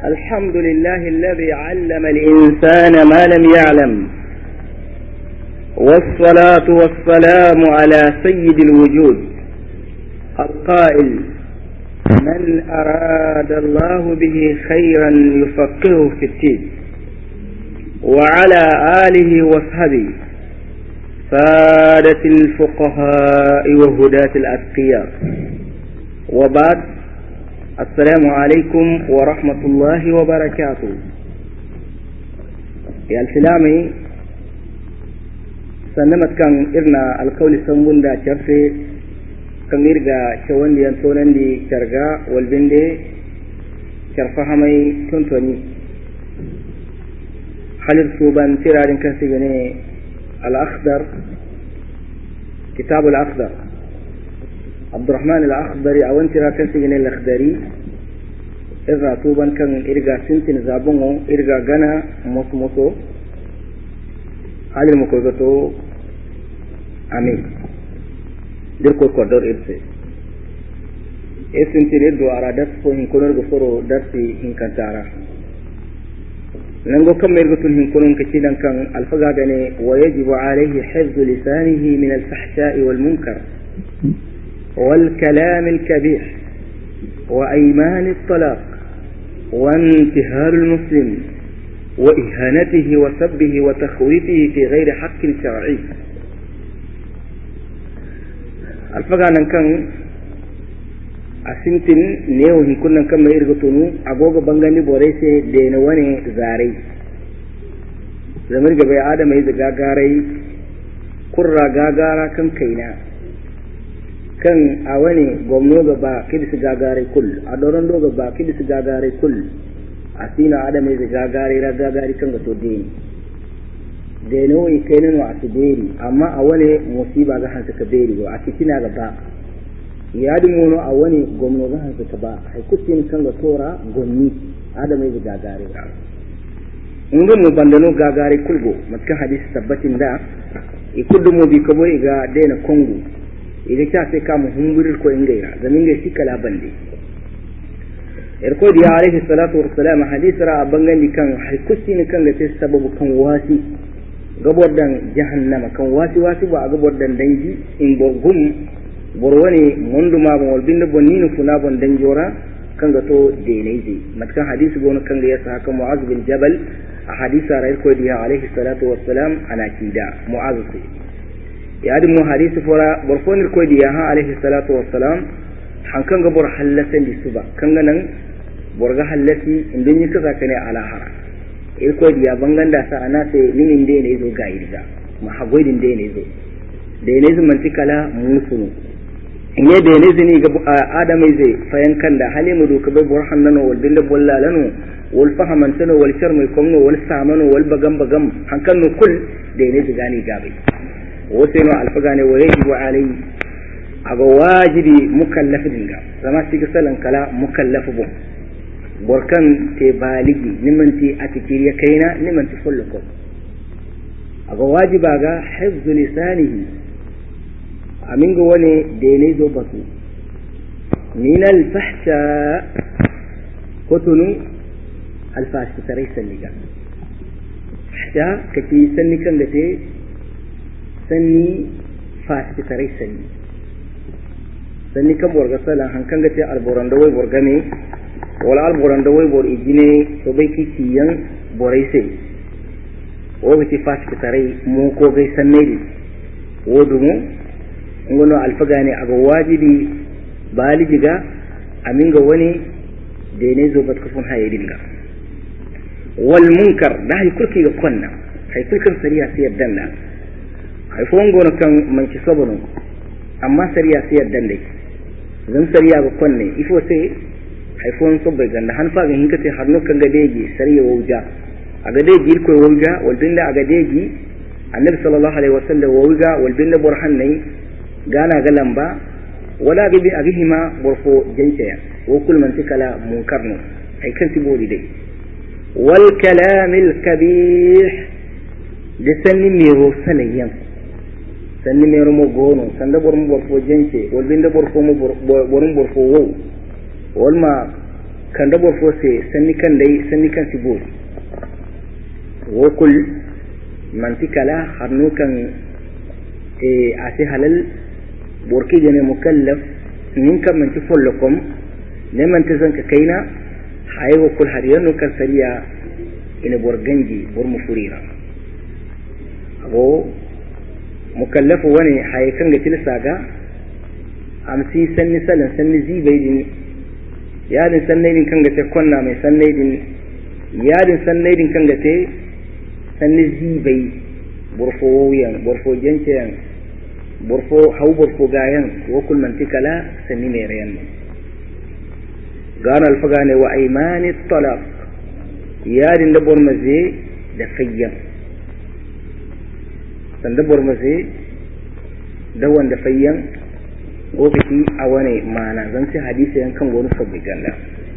الحمد لله الذي علم الإنسان ما لم يعلم، والصلاة والسلام على سيد الوجود القائل: من أراد الله به خيرا يفقهه في الدين، وعلى آله وصحبه سادة الفقهاء وهداة الأتقياء، وبعد. السلام عليكم ورحمة الله وبركاته. يا السلامي سنمت كان إرنا القول سنبون دا شرفي كان إرغا شوان دي أنتونان دي شرغا والبندي شرفهمي تنتوني خلال صوبان ترارين كنسيبني الأخضر، كتاب الأخضر عبد الرحمن الأخضري أو انترا كنسيبني الأخضري إذا صوبان كان إرغا سنتين زابونو إرغا غانا موسو على المكوزتو أمين ديركو كودور إرسي إسنتين إردو على درسو هنكونر غفورو درسي هنكنتارا ننغو كم يرغتون هنكونن كتيدا كان الفقادني ويجب عليه حفظ لسانه من الفحشاء والمنكر والكلام الكبير وأيمان الطلاق وانتهار المسلم وإهانته وسبه وتخويفه في غير حق شرعي. الفقادن كان asintin newo hin kunnan kan mai irgatunu agoga bangani borese de na wane zarai zamir ga bai adama yi gagarai kurra gagara kan kaina kan a wani gwamno ga ba kidi su gagarai kul a doron doga ba kidi su gagarai kul asina adama yi gagarai ra gagari kan ga to deni de no yi kainin wa asiberi amma a wani musiba ga hansa ka beri wa a cikin ga ba ya mono a wani gwamno zan hanka ba haikutin kan ga tora gonni adama ya gagare ba in ga mu bandano gagare kulgo matkan hadisi tabbatin da ikudu mu bi kabo ga daina kongo idan ka sai ka mu humburir ko ingaira zamin ga shi kala bande irko da alaihi salatu wassalam hadisi ra bangan kan haikutin kan ga sai sababu kan wasi gabordan jahannama kan wasi ba a gabordan dangi in borgum borwani monduma bon walbinde bonnino funa bon danjora kanga to deneyji matkan hadisi gon kanga yasa haka muaz bin jabal a hadisa rayil ko diya alayhi salatu wassalam ana kida muaz sai ya adi mu hadisi fora borfonir ko diya ha alayhi salatu wassalam han kanga bor halasan di suba kanga nan borga halati indin yi kaza kane ala hara il ko diya banganda sa ana sai ninin de ne zo ga irga ma hagoidin de ne zo de ne zo mantikala musunu ne da ne zini ga adamai zai fayan kan da halimu doka bai burhan nano wal dinda bollalano wal fahaman tano wal sharmai komno wal samano wal bagam hankan no kul da ne ji gani gabai wato no alfagane wa yajibu alai aga wajibi mukallaf dinga zama shi salan kala mukallaf bu burkan te baligi nimanti atikiri ya kaina nimanti fulko aga wajiba ga hifzu lisanihi amin ga wani da ne zo batu min alfahsha kotunu alfashi tarai sanniga fahsha kake sanni kan da te sanni fashi tarai sanni kan borga salan hankan ga te alboran da wai borga ne wala alboran da wai bor igine to bai kiki yan borai sai o bi fashi tarai mu ko gai sanne di wodumu ngono alfagane aga wajibi balijiga aminga wani dene zo bat kufun hayidinga wal munkar da hay kulki ga konna hay kulkan sariya sai yaddanna hay fon gono kan man ci sabono amma sariya sai yaddanne zan sariya ga konne ifo sai hay fon sobbe ganda han fa ga hinka sai harno kan ga deji sariya wauja aga deji ko wauja wal binda aga deji annabi sallallahu alaihi wasallam wauja wal binda burhanai gana ga lamba wala gibi abihima borfo jancaya wa kul man tikala munkarno ay kan tibodi dai wal kalam al kabih de sanni mero sanayan sanni mero mo gono sanda borum borfo jance wal binda borfo mo borum borfo wo wal ma kan da borfo se sanni kan dai sanni kan sibori wokul mantikala harnu kan ase halal borki jene mukallaf nin kan manti follokom ne manti zanka kaina haye wokul har yanu kan sariya ina borganji bor mufurira abo mukallafu wani haye kan ga tilsaga amsi sanni salan sanni zibaidin yadin sannaidin kan ga te konna mai sannaidin yadin sannaidin kan ga te sanni zibai borfo yan borfo janceyan borfo hau borfo gayan wakul mantikala sanni mai rayan gana alfaga ne wa aimani talaq yadin da bormaze da fayyan sanda bormaze da wanda fayyan lokaci a wani mana zan sai hadisi yan kan gonu sabbi ganda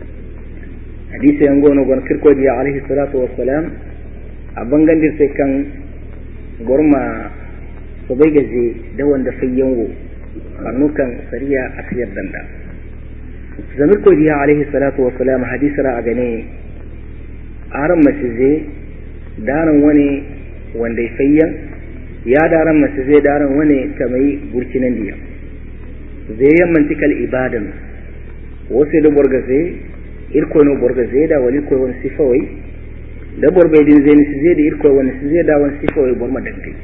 hadisi yan gonu gon kirko diya alaihi salatu wassalam a bangandir sai kan gorma sabai gaje da wanda fayyan go karnukan sariya asiyar danda zamir ko diya alaihi salatu wassalam hadisi ra a gane aran masize daran wani wanda fayyan ya daran masize daran wani kamai burkinan diya zai yammantikal ibadan wasu da borgaze irko no borgaze da wani ko wani sifawai da borbai din zai nisi zai da irko wani zai da wani sifawai borma dangai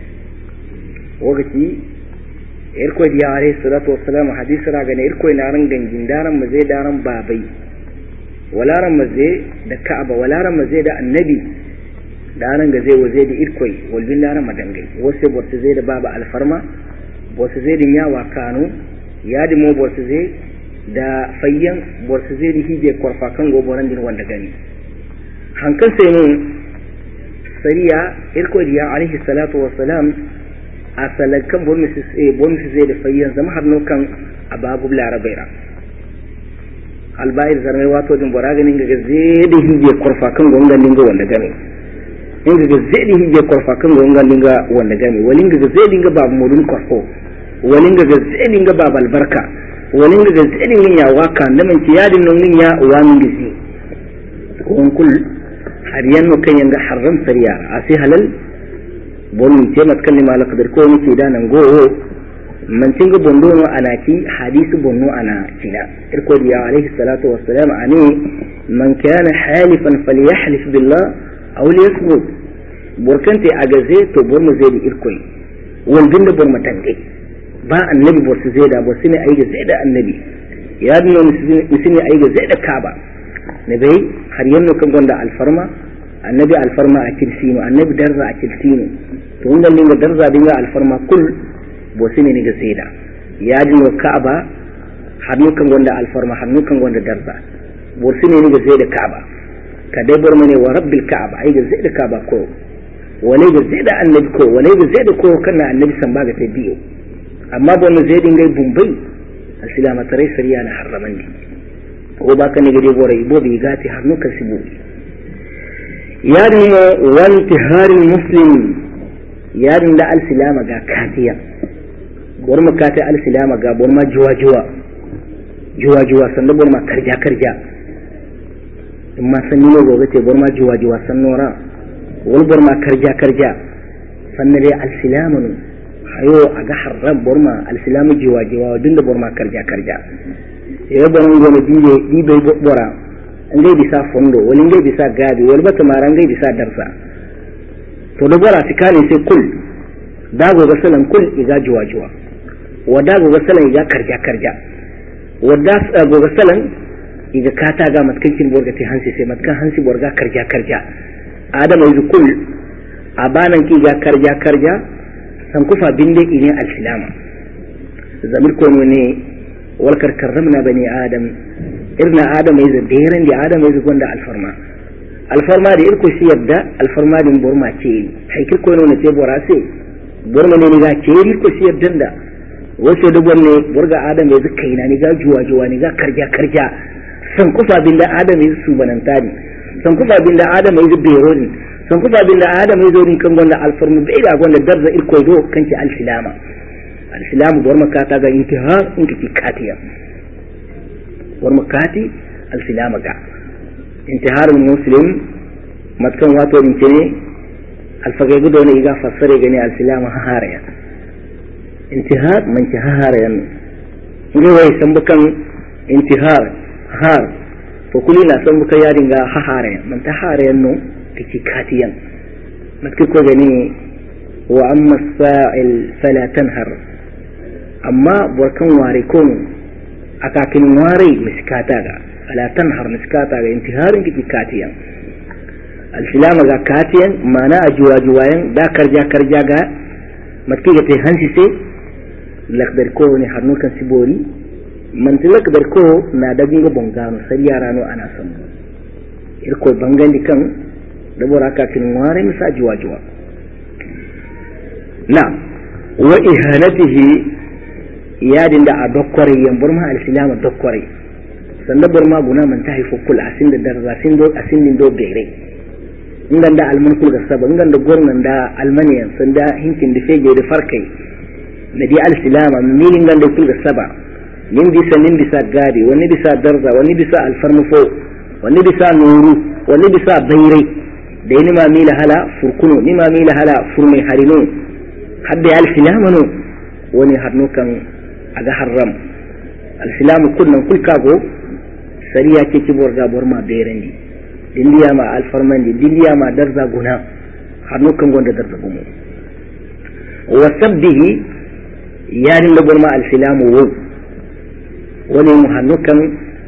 wakati irko da yare salatu wassalam hadisi raga ne irko na ran gangin daran mazai daran babai walaran mazai da ka'aba walaran mazai da annabi daran ga zai waje da irko walbin daran madangai wasu borsu zai da baba alfarma wasu zai din yawa kanu yadi mo borsu zai da fayyan borsu zai da hije korfa kan goboran din wanda gani hankan sai mun sariya irko diya alaihi salatu wassalam asalan kan bonus zai da fayyan zama har kan ababu larabaira albayir zarmai wato din boraganin ga zai da hije korfa kan gongan dinga wanda gani inga ga zai da hije korfa kan gongan dinga wanda gani walin ga zai dinga babu modun korfo wani ga gazzedin ga babal barka wani ga gazzedin ya waka da man tiyadin nan ya wani gizi kun kul har yanno kan yanga haram sariya asi halal bon ce mat kalima la qadar ko ni da nan go man tinga bondo no anaki hadisi bonno ana kila irko diya alaihi salatu wassalam ani man kana halifan falyahlif billah aw liyasmut burkante agaze to bormo zedi irkoi wal binda bormo tange ba annabi ba su zai da ba su ne ayi zai da annabi ya dino su ne ayi zai da kaba ne bai har yanno kan gonda alfarma annabi alfarma a kilsino annabi darza a kilsino to wannan linga darza dinga alfarma kul ba su ne ga zai da ya dino kaba har kan gonda alfarma har kan gonda darza ba su ne ga zai da kaba ka dai bar mane wa rabbil kaba ayi zai da kaba ko wale ga zai da annabi ko wale ga zai da ko kana annabi san ba ga ta biyo amma ba mu zai dinga bumbai asilama tare sariya na haraman ne ko ba ka ne gade bore ibo bi gati har nuka sibu yarin wanti harin muslim yarin da al-silama ga katiya gorma kata al-silama ga borma juwa sanda borma karja amma sanni ne gobe ce borma juwa sannora wal borma karja sannan dai al-silama ayo aga haram borma al-silamu jiwa dinda borma karja ya bonon gono dibe bora ngai bisa fondo wani ngai bisa gabi wani bata mara ngai bisa darsa to da bora tikani sai kul dago ga salan kul iga jiwa wa dago ga salan iga karja wa dago ga salan iga kata ga matkancin borga ti hansi sai matkan hansi borga karja adama yi kul abanan ki ga karja san kufa binde ine al-silama zamir ko ne walkar karramna bani adam irna adam yayin da yaran da adam yayin gonda alfarma da irko shi yadda alfarma din borma ce haikir ko ne ce borase borma ne ga ce irko shi yadda da wace da gonne burga adam yayin kaina ni ga juwa ni ga karja san kufa binde adam yayin su banantani san kufa binde adam yayin beron san kufa bin da adam yazo din kan gonda alfarmu bai da gonda darza irko do kanki al-silama bor makata ga intihar in kiti katiya bor makati al-silama ga intiharul muslim matkan wato din ne alfagai gudo ne ga fassare gani al-silam hahariya intihar man hahariyan ngai wai san bukan intihar har to kuli na san bukan ya dinga hahariya man tahariyan no kiki katiyan matki ko gani wa amma as-sa'il fala tanhar amma burkan ware kun akakin ware miskata ga fala tanhar miskata ga intiharin kiki katiyan al-silama ga katiyan mana ajuwajuwayan da karja ga matki ga te hansi sai lakdar ko ne har nukan sibori man lakdar ko na da ginga bongano sai yara no ana son irko bangandi kan da boraka kin ware misa ajuwajuwa na wa ihanatihi yadin da a dokkore yan burma al-silama dokkore sanda burma guna man ta haifu kul asin da darza asin do bere ingan da almankul ga saba ingan da gornan da almaniyan sanda hinkin da fege da farkai da di al-silama milin gan da kul ga saba nin bisa gadi wani bisa darza wani bisa alfarmufo wani bisa nuru wani bisa bayrai da ni ma mila hala furkuno ni ma mila hala furmai harino hadda al-silama no wani harnukan aga haram al-silama kunnan kulkago sariya ke kibor ga borma berandi dindiya ma alfarmandi dindiya ma darza guna harnukan gonda darza gumo wa sabbihi yarin da borma al-silamu wo wani muhannukan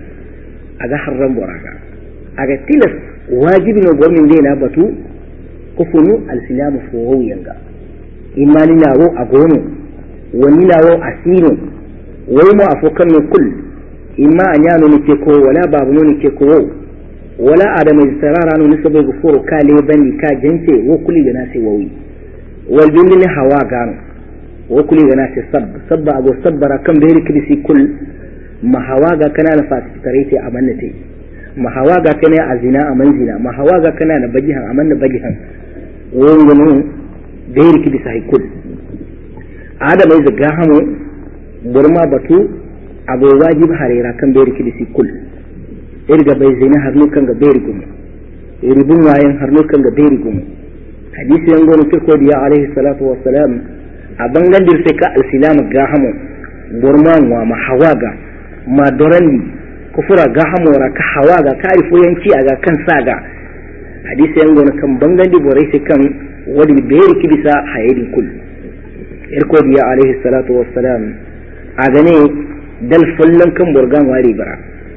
aga haram boraga aga tilas wajibi no gormin dena batu kufunu al-silamu fo yanga imani nawo agono wani nawo asino wai mu afokan ne kul imma anyano ne ke ko wala babu ne ke ko wala adama istarara no nisabe gufuru kale bandi ka jance wo kuli ga nasi wawi wal billi hawa gano wo kuli ga nasi sabba ago sabbara kan bayri kidisi kul ma hawa ga kana na fasikarete amannate ma hawa ga kana azina amanzina ma hawa ga kana na bajihan amanna bajihan wo ngono bayri kidisa kul adama is gahamu burma batu abu wajib harira kan bayri kidisi kul irga bai zina harnu kan ga bayri gumu iribun wayan harnu kan ga bayri gumu hadisi yan gono kirko diya alaihi salatu wassalam a bangandir sai ka al-silam gahamu burma wa ma hawaga ma dorandi kufura gahamu ra ka hawaga karifu yanci aga kan saga hadisi yan gono kan bangandi borai sai kan wadi bayri kidisa hayidin kul irko diya alaihi salatu wassalam a gane dal fullan kan burgan wari bara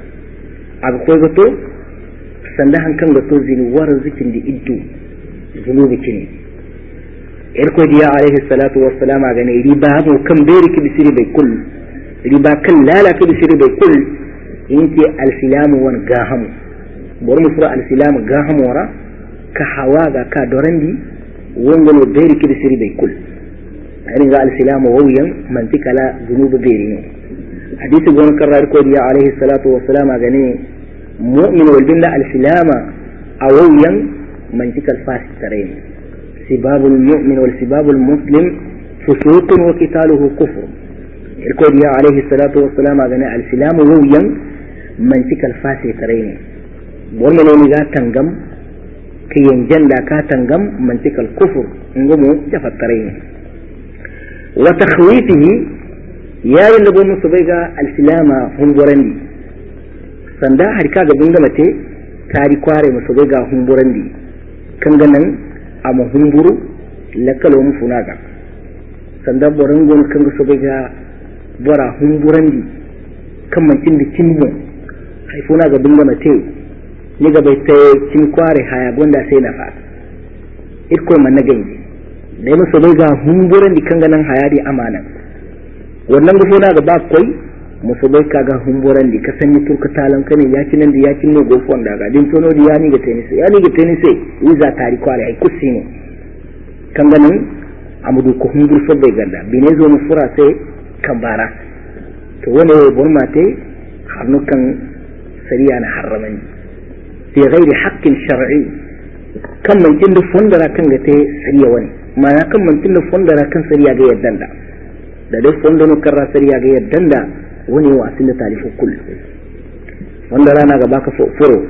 aga koy gato sanda hankan gato zini waran zikin di iddu zunubi kini irko diya alaihi salatu wassalam a gane riba mu kan beri ki bisiri bai kul riba kan lala ki bisiri bai kul inti al-silamu wan gahamu bor mu fura al-silamu gahamu wara ka hawaga ka dorandi wongolo beri ki bisiri bai kul يعني قال السلام وويا من تكلا ذنوب بيرين حديث قول كرر كوديا عليه الصلاة والسلام أغني مؤمن والبلا السلام أويا من تكل فاسد ترين سباب المؤمن والسباب المسلم فسوق وقتاله كفر الكوديا عليه الصلاة والسلام أغني السلام وويا من تكل فاسد ترين بورمن ونغا تنغم كي ينجن لكا تنغم من تكل كفر نغمو جفت ترين وتخويفه يا يلبو مصبيغا السلامة هنبورندي سندا حركا غبنغا متي تاري كواري مصبيغا هنبورندي كنغنن اما هنبورو لكالو مفناغا سندا بورنغون كنغ صبيغا بورا هنبورندي كم من تند كنمو حيفونا غبنغا متي نيغا بيتي كن كواري هيا غوندا سينفا إركو من نغنجي da yi musu bai ga humburan da kan ganin hayari amana wannan gufo na gaba kwai musu bai ka ga humburan da ka sanya turka talan ka ne yakin nan da yakin ne gofon da ga din tono da yani ga tenise wiza tari kware ai kusi ne kan ganin amudu ko humbur so bai ganda bine zo mu fura sai kan bara to wani bon mate harnukan sariya na harramani fi ghairi haqqin shar'i kan man kin da fondara kan ga te sariya wani mana kan mantin da fondara kan sariya ga yaddan da dai fondano karra sariya ga yaddan da wani wasin da talifu kul fondara na ga baka furo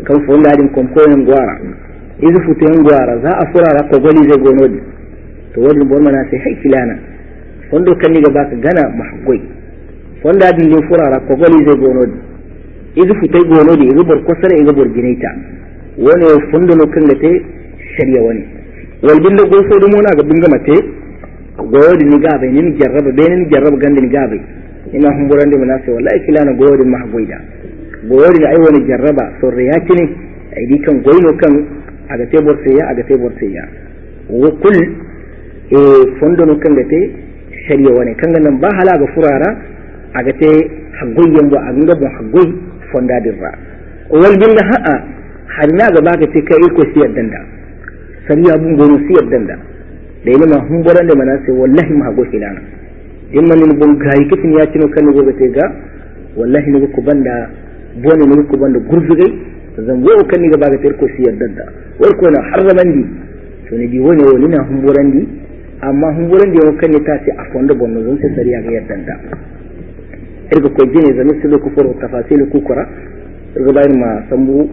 kan fonda din komkoyen gwara izu futuyen gwara za a furara ko goli zai gonodi to wani bon mana sai hai filana fondo kan ni gaba ka gana mahgoi fonda din din furara ko goli zai gonodi izu futai gonodi izu bor kosare izu bor ginaita wani fondo no kan gate shari'a wani wal bin da goso dumo na ga bunga mate godi ni gabe ni jarraba be ni jarraba gande ni gabe ina humburande mana sai wallahi filana godi mahgoida godi da ai wani jarraba sorriya kine ai di kan goino kan aga te borseya wa kul fondo no kan gate shari'a wani kan nan ba hala ga furara aga te hagoyen bo anga bo hagoy fonda dirra wal bin ha'a hanna ga baka te kai ko siyar danda sariya bun gono siyar danda da ina ma humburan da mana sai wallahi ma hago filana in man ni bon gayi kitin ya tino kan go te ga wallahi ni ko banda bone ni ko banda gurzugai zan go kan ni ga baka te ko siyar danda wai ko na harramandi to ne di woni woni na humburandi amma humburandi o kan ni ta ce a fondo bonno zon sai sariya ga yardanda irga ko jine zan su ko foro tafasil ku kura irga bayin ma sambu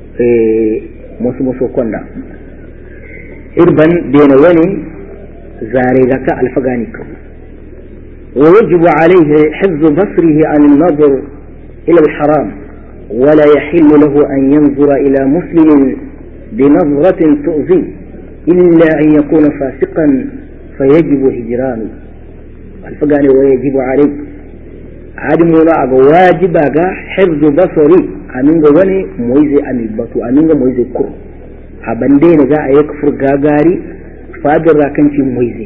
musu konda irban bena wani zare zaka alfagani ko ويجب عليه حفظ بصره عن النظر إلى الحرام ولا يحل له أن ينظر إلى مسلم بنظرة تؤذي إلا أن يكون فاسقا فيجب هجرانه الفقاني ويجب عليه عدم واجب حفظ بصري أمين غني مويزي أميباتو أمين مويزي كر أبندين ذا يكفر غاغاري فادر راكنشي مويزي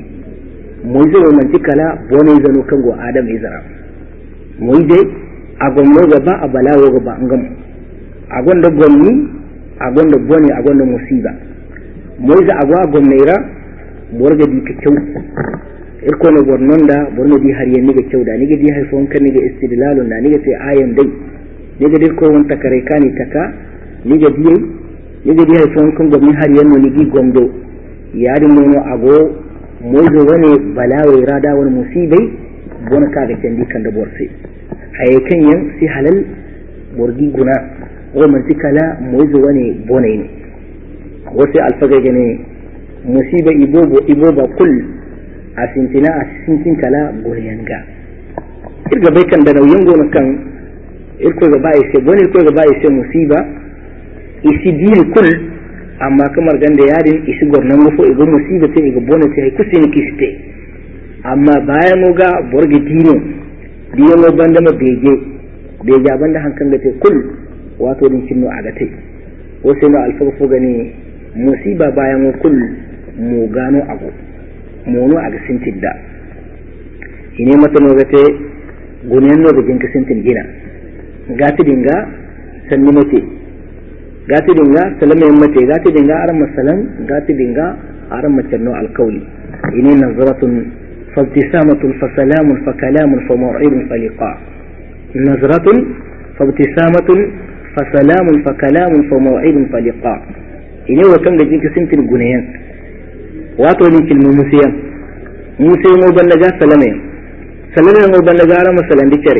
ومن تكلا بوني زنو كنغو آدم إزرا مويزي أغن لغبا أبلا وغبا أنغم أغن دغني أغن دبوني أغن مصيبة مويزي أغن نيرا borga di kacau irko na bornon da borno di har yanni kacau da ni di har fon kan ni da istidlalun da ni ga sai ayan dai ni ga dirko won takare kani taka ni ga di har fon kan gomi har yanno ni gi gomdo yari mono ago mozo wane balawe rada wani musibai bona ka ga candi kan da borse haye kan yan si halal borgi guna o man tikala mozo wane bona ne wose alfaga gane musiba iboba kul asintina asintin kala goyanga irga bai kan da nauyin gona kan irko ga bai sai bone irko ga bai sai musiba isi dini kul amma kamar ganda yadin isi gornan mufo igo musiba te igo bone te kusin kiste amma bayan ga borgi dino diyo mo banda ma beje banda hankan ga te kul wato din kinno aga te o sai no alfa fo gani musiba bayan kul mu gano abu mono aga sintin da ine mata no gate gunen no gajin ka sintin gina gati dinga sanni mate gati dinga salama mate gati dinga aran masalan gati dinga aran macanno alqawli ine nazratun fabtisamatun fasalamun fakalamun famaw'idun faliqa nazratun fabtisamatun fasalamun fakalamun famaw'idun faliqa ine wa kan gajin ka sintin gunen wato ni kilmu musiyan musiyan mo bandaga salame mo bandaga ran masalan dikere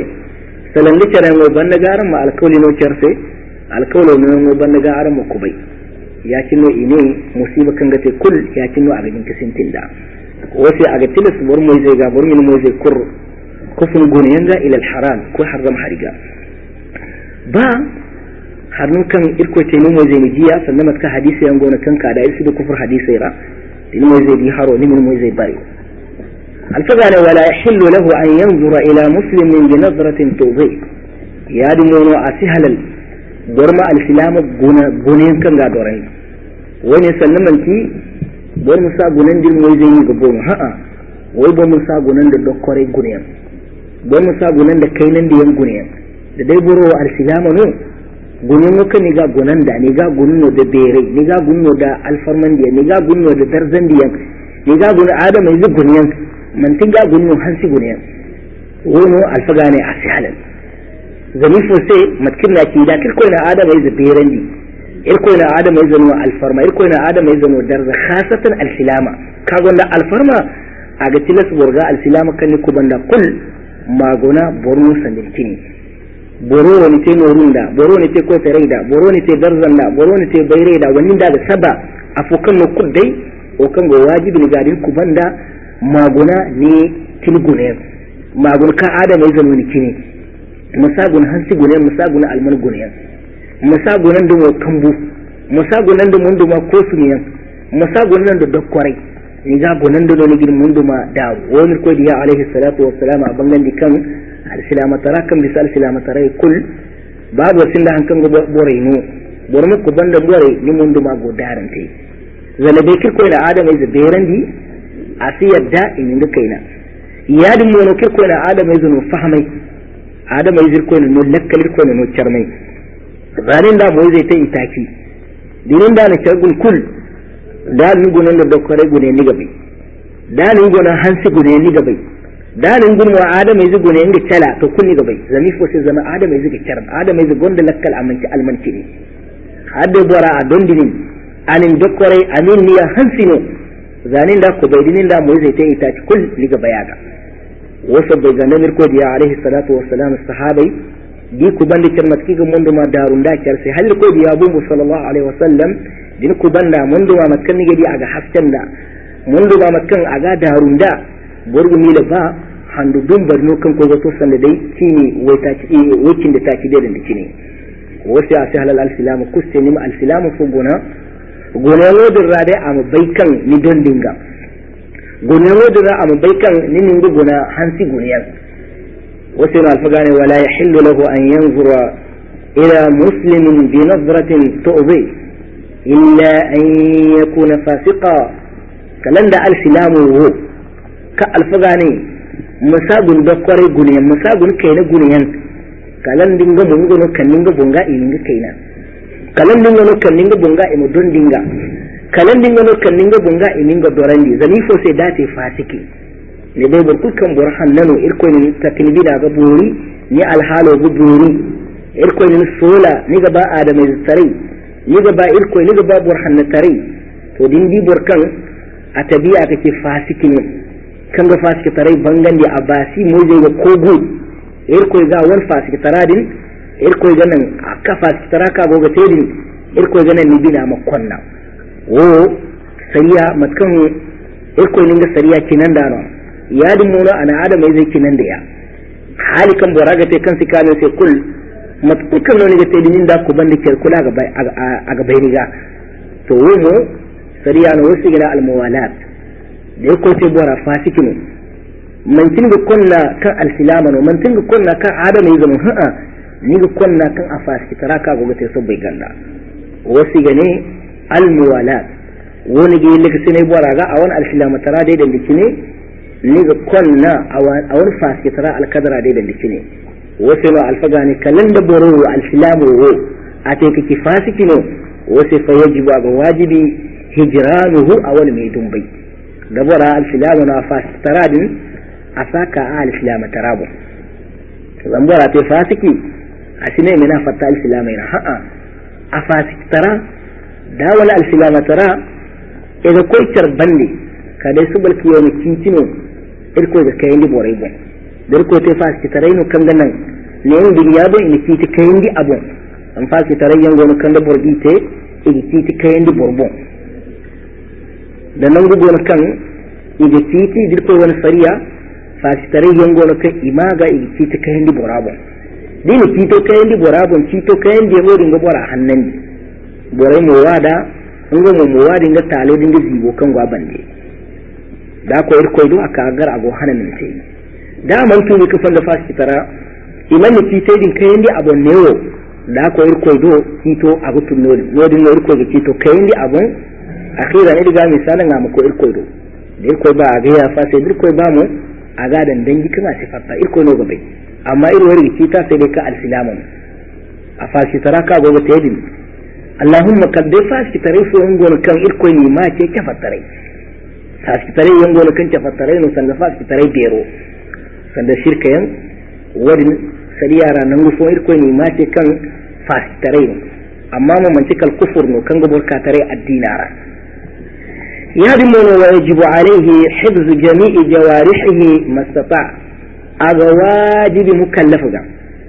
mo bandaga ran ma alkawli no cerse alkawlo mo bandaga ran mo kubai ya kinno ine musiba kan gate kul ya kinno a gajin kisin tinda wasi aga tilas bor mo zai ga bor min mo zai kur kufun guniyanga ila alharam ko haram hariga ba harnu kan irko te mo zai ni jiya sannan matka hadisi yan gona kan ka da irsu da kufur hadisi ra ilmu zai bi haro ni ilmu zai bari alfagana wala yahillu lahu an yanzura ila muslimin bi nazratin tuzi ya dumono asihalal gorma al-islam gunen kan ga dorai wani sallamanti bor musa gunen din moy zai ga bono ha'a wai bor musa gunen da dokkore gunen bor musa gunen da kainan da yan gunen da dai boro al-islam no gunin muka ni ga gunan da ni ga gunno da bere ni ga gunno da alfarmandiya ni ga gunno da darzandiya ni ga gunno adama yi gunyan man tin ga gunno hansi gunyan wono alfagane asihalan zami fo sai matkin na ki da kirko na adama yi berandi irko na adama yi zano alfarma irko na adama yi zano darza khasatan alsilama ka gonda alfarma a ga tilas burga alsilama kan ni kubanda kul magona borno sandirkini boro ni te norunda boro ni te ko tereda boro ni te darzanda boro ni te bayreda wani da saba afukan no kuddai o kan go wajibi ni gadin kubanda maguna ni tilgune magun ka adamai zanu ni kine musagun hansi gune musagun alman gune musagunan da mo kambu musagunan da mundu ma ko suniyan musagunan da dokkorai ni ga gonan da ne girin mundu ma da wani ko diya alaihi salatu wassalam a bangan dikan al-silama tarakan bi al-silama tarai kul babu sin da hankan go borai no bormu ku banda borai ni mundu ma go darante zalabe kirko da adam ai zaberandi asiyadda in ga kaina yadin mono kirko da adam ai zunu fahmai adam ai zirko no lakkal ko no charmai zanin da moy zai ta itaki dinin da na chargun kul dalin gunan da dokkare gune ni gabe dalin gunan hansi gune ni gabe dalin gun wa adam ai zugune inda tala to kunni gabe zami fo sai zama adam ai zuga charm adam ai zugonda lakkal amanci almanci ne hadde bora a dondinin anin dokkore amin niya hansi no zanin da ko baydinin da moy zai ta itaki kul ni gaba yaga wasu bai zanen mirko diya alaihi salatu wassalam sahabai di ku bandi charmatki ga mundu ma darun da kyar sai hal ko diya bu sallallahu alaihi wasallam din ku banda mundu ma makkan nige di aga hasken da mundu ma makkan aga darun da burgu mi ba handu dum barno kan ko zato sanda dai kini wai ta ci wakin da ta ci da kini wasu ya sai halal al-islam kuste ni al-islam fu gona lodin rade am baikan ni don dinga gona lodin ra am baikan ni ningu gona hansi guniyan wasu na alfagane wala yahillu lahu an yanzura ila muslimin bi nadratin tu'zi illa an yakuna fasiqa kalanda al-islam wo ka alfagane musagun da kware guniyan musagun kai na guniyan kalan dinga mungono kan dinga bunga ininga kaina kalan dinga no kan dinga bunga imu don dinga kalan dinga no kan dinga bunga ininga dorandi zani fo sai date fasiki ne dai bur kukan burhan nano irko ni taknibi da ga buri ni alhalo bu buri irko ni sola ni ga ba adamai tare ni ga ba irko ni ga ba burhan na tare to dindi burkan a tabi'a take fasiki ne kan ga fasiki tare bangan di abasi mo je ga kogo irko ga wal fasiki taradin irko ga nan aka fasiki taraka goga tedin irko ga nan ni bina makonna wo sariya matkan irko ni ga sariya kinan da ron yadin mono ana adamai zai kinan da ya halikan boraga te kan sikano sai kul matkan no ni ga tedin da ku bandi ke kula ga bai aga bai riga to wo mo sariya no wasi ga al-muwalat da yako sai bora fasiki ne man tinga kunna kan al-silama no man tinga kunna kan adamai zaman ha'a ni ga kunna kan afasiki taraka goga te so bai ganda wasi ga ne al-muwalat woni ga yille sine bora ga awan al-silama tara dai da dikine ni ga kunna awan fasiki tara al-kadara dai da dikine wasi no al-fagani kalan da boro al-silamu wo ate kike fasiki no wasi fa yajibu ga wajibi hijranuhu awal mai dumbai dabara al-silamu na fasiki tara din asaka al-silama tarabu zambara te fasiki asine mina fatta al-silama ina ha'a afasiki tara da wala al-silama tara ega koy bandi kada su balki yoni kintino irko ga kayindi borai bon der ko te fasiki tara ino kan ganan ne yin duniya bo ini kiti kayindi abon an fasiki tara yango no kan da borgi te ini kiti kayindi borbon da nan gugo na kan ige kiti dirko wani sariya fasiki tara yango no kan imaga ige kiti kayindi borabon dini kito kayindi borabon kito kayindi mo dinga bora hannan borai mo wada ngo mo wadi nga talo dinga zibo kan gwa bande da ko irko do aka gar ago hanan sai da man tuni ka fanda fasiki tara iman ni kito din kayindi abon newo da ko irko do kito ago tunno nodin no irko ga kito kayindi abon akhira ne diga misalan ga ko irko do da irko ba ga ya fa sai irko ba mu aga dan dangi kana sifatta irko no gabe amma irin wani kita sai dai ka al-silamun a fashi taraka gobe ta yadin Allahumma kad dai fashi tare so ngon kan irko ni ma ce ka fattare fashi tare ngon kan ta fattare no sanda fashi tare bero sanda shirka yan wadin sariyara nan gufo irko ni ma ce kan fashi tare amma mu man tikal kufur no kan gobor ka tare addinara ya bi mono wa yajibu alayhi hifz jami'i jawarihi mastata aga wajibi mukallafa ga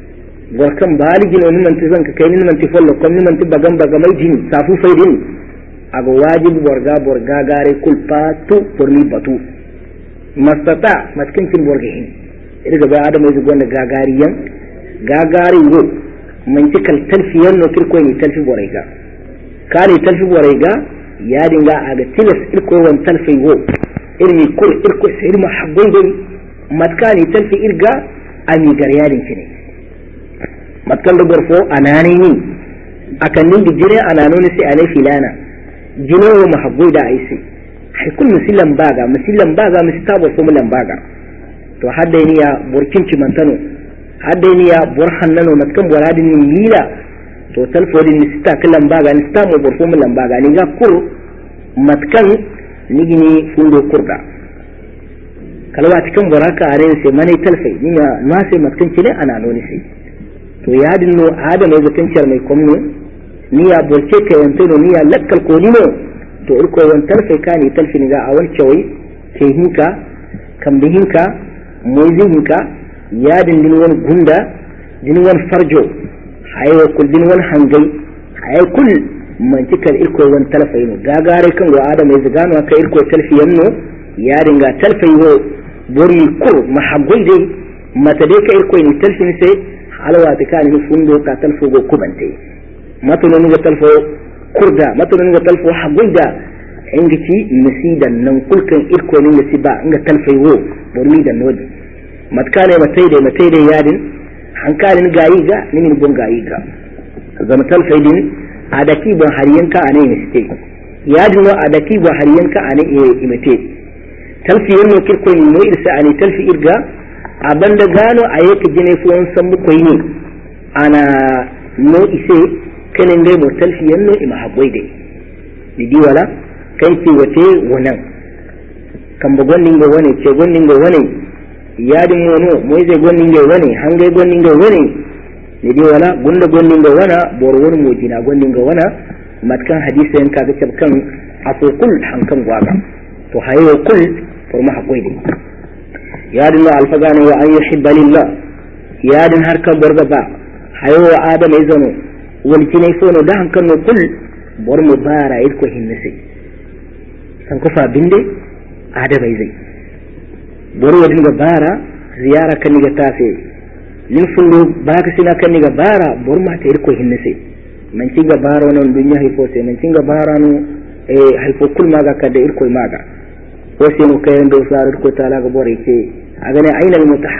gorkan baligin wani manti zan ka kai ni manti follo kom ni manti bagam bagamai jin safu faidin aga wajib borga gare kulpa tu porni batu mastata maskincin borgahin irga ba adam yaji gonda gagariyan gagari go manti kal talfiyan no kirko ni talfi boraiga kani talfi boraiga ya dinga aga tilas irko wan talfi go irmi kur irko sai ma habbai dai matkani talfi irga ami garyadin kine matkal da gorfo anani ni akan nin dijire ananoni sai anai filana jino ma habbai da aisi hay kun musilan baga mustabo so mulan baga to haddaini ya burkin cimantano haddaini ya burhan nano matkan boradin ni mila to talfodin ni sita kallan baga ni sta mo burfo mulan baga ni ga kur matkan nigini fundo kurda kalwa cikin baraka are sai mane talfai ni ya na sai matkan kile ana noni sai to ya dinno adam ya zakan cer mai komno ni ya burke ka yanto ni ya lakkal kodino to irko wan talfai kani talfi ni ga awal chawai ke hinka kan bihinka moizinka ya din wani gunda din wani farjo hayo kul din wani hangai hayo kul mantikal irko wan talfai no gagare kan go adam ya zagano ka irko talfi yanno ya dinga talfai wo bori kur mahabboi dai mata dai ka irko ni talfi ni sai halwa ta kan ni fundo ka talfo go kubante matulun ga talfo kurda matulun ga talfo habida ingici nasidan nan kulkan irko ne nasiba inga talfai wo bormi da nodi matkane matai da yadin hankalin gayi ga nimin gon gayi ga zama talfai din adaki ban hariyanka ane miste yadin no adaki ban hariyanka ane imite talfi yanno kirko ni no irsa ane talfi irga abanda gano ayeka jine fuwan san mu koyi ne ana no ise kanin dai mo talfi yanno ima habbai dai didi wala kai ce wace wannan kan ba gwannin ga wane ce gwannin ga wane yadin mono moy zai gwannin ga wane hangai gwannin ga wane didi wala gunda gwannin ga wana borwon mo jina gwannin ga wana matkan hadisi yan kaga tabkan afukul hankan gwaga to hayo kul furma habbai dai yadin no alfagana wa an yuhibba lillah yadin harkan borga ba hayo wa adam ya zano walkinai fono da hankan no kul bor mu bara irko hinnase san kufa binde adabai zai bor wadin ga bara ziyara kan ni ga tafe lin fundo baka sina kan ni ga bara bor ma ta irko hinnase man ci ga bara non dunya hifo sai man ci ga bara no halfo kul maga kada irko maga ko sai mu kai ndo sar irko taala ga bor yake aga ne ainal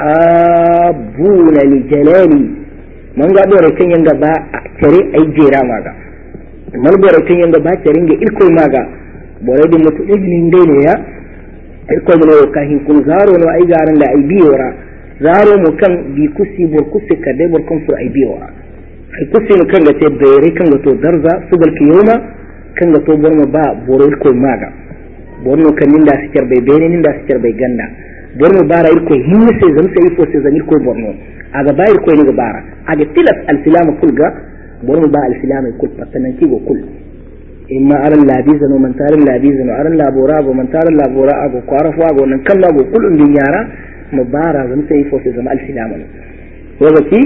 mutahabbuna li jalali man ga dore kan yanga ba tare ai jera maga man bore kan yanga ba tare nge irko maga bore din mutu din dai ne ya irko ne ka hin kun zaro no ai garan da ai biyora zaro mu kan bi kusi bor kusi ka dai bor kan fu ai biyora ai kusi no kan ga te bayre kan ga to darza subal kiyoma kan ga to bor ma ba bore irko maga bor no kan ninda sikar bai bene ninda sikar bai ganda bor mo bara irko hinne sai zam sai ifo sai zam irko borno aga bayir ko ni ga bara aga tilas al silama kulga bor mo ba al silama kul patanan ki go kul imma aran labiza no man taran labiza no aran labora go man taran labora go kwarafa go nan kalla go kulun din yara mo bara zam sai ifo sai zam al silama wazati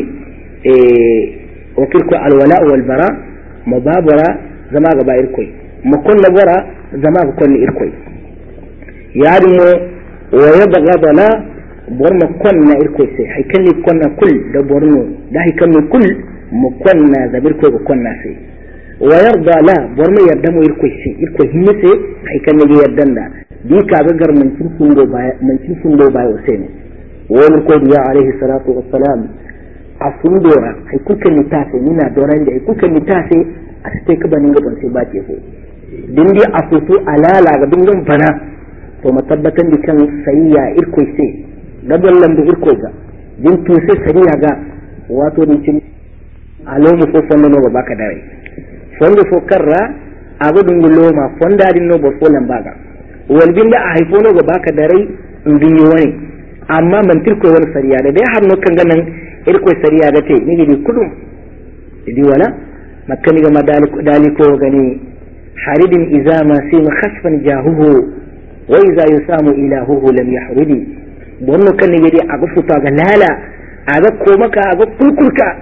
o kirko al wala wal bara mo babara zama ga bayir ko mo kullu bara zama ga kullu irko yadimo ويبغض لا borno konna irko sai hay kanni konna kul da borno da hay kanni kul mu konna zabir ko konna sai wa yarda la borno yarda mu irko sai irko hinne sai hay kanni ga yardan da bi ka ga gar man cin fundo baya sai ne wani ko ya alaihi salatu wassalam afundora hay kuka ni tafe nina doran da hay kuka ni tafe a sai ka banin gaban sai ba ke so dindi afufu alala ga dingan bana to matabbatan di kan sayya irko sai gaban lambe irko ga din to sai sayya ga wato din cin alomu fo fonno no baka dare fondo fo karra ago dum loma fonda din no bo fo lambaga wal binda a haifo no baka dare ndin wani amma man tirko wani sariya da dai har no kan ganan irko sariya ga te ni gidi kudum idi wala makkani ga daliko gani haridin izama sai khasfan jahuhu وإذا يسام إلهه لم يحردي بونو كان يدي أغفو تاغ لالا أغا كومكا أغا كلكلكا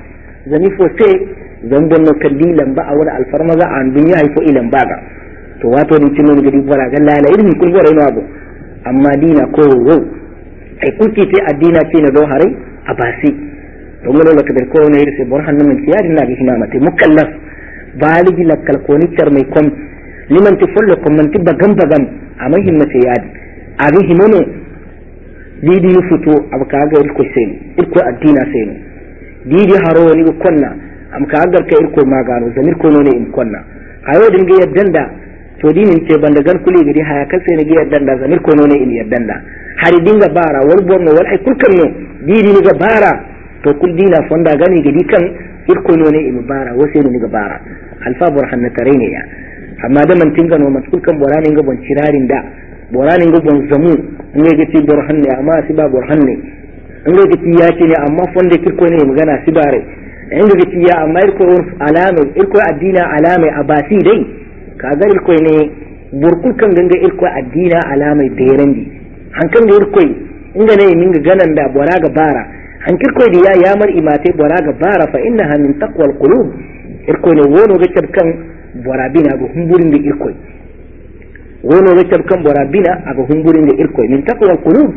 zami fote zambon no kalli lamba a wani alfarmaza a dunya haifo ilan baga to wato din cin no gadi bora ga lala irin kun bora ino abu amma dina ko wo ai kunti te addina ce na do harai a basi to mun la kadar ko ne irse bor hannu min tiyari na bi himamati mukallaf baligi lakkal ko ni char mai kom liman tifallu kom man tibba gam amma himmati yadi abi himono didi futo abka ga irko sen irko addina sen didi haro ni konna am ka agar ka irko magano zamir ko ne in konna ayo din ga yaddanda to dinin ce banda gan kuli gidi haya kace ne ga yaddanda zamir ko ne in yaddanda hari dinga bara wal borno wal ay kulkan no didi ni ga bara to kul dina fonda gani gidi kan irko ne in bara wase ne ga bara alfa burhan na tarene ya amma da man tinga no man kulkan borani ga bon cirarin da borani ga bon zamu ne ga ci burhan ne amma si ba burhan ne in ga ci ya ce ne amma fonda kirko ne magana si bare in ga ci ya amma irko alama irko addina alama abasi dai kaga irko ne burkul kan ganga irko addina alama berendi hankan da irko inga ne min ga ganan da bora ga bara hankir ko da ya mar imate bora ga bara fa innaha min taqwal qulub irko ne wono ga tabkan bora bina ga humburin da irko wono ga tabkan bora bina ga humburin da irko min taqwal qulub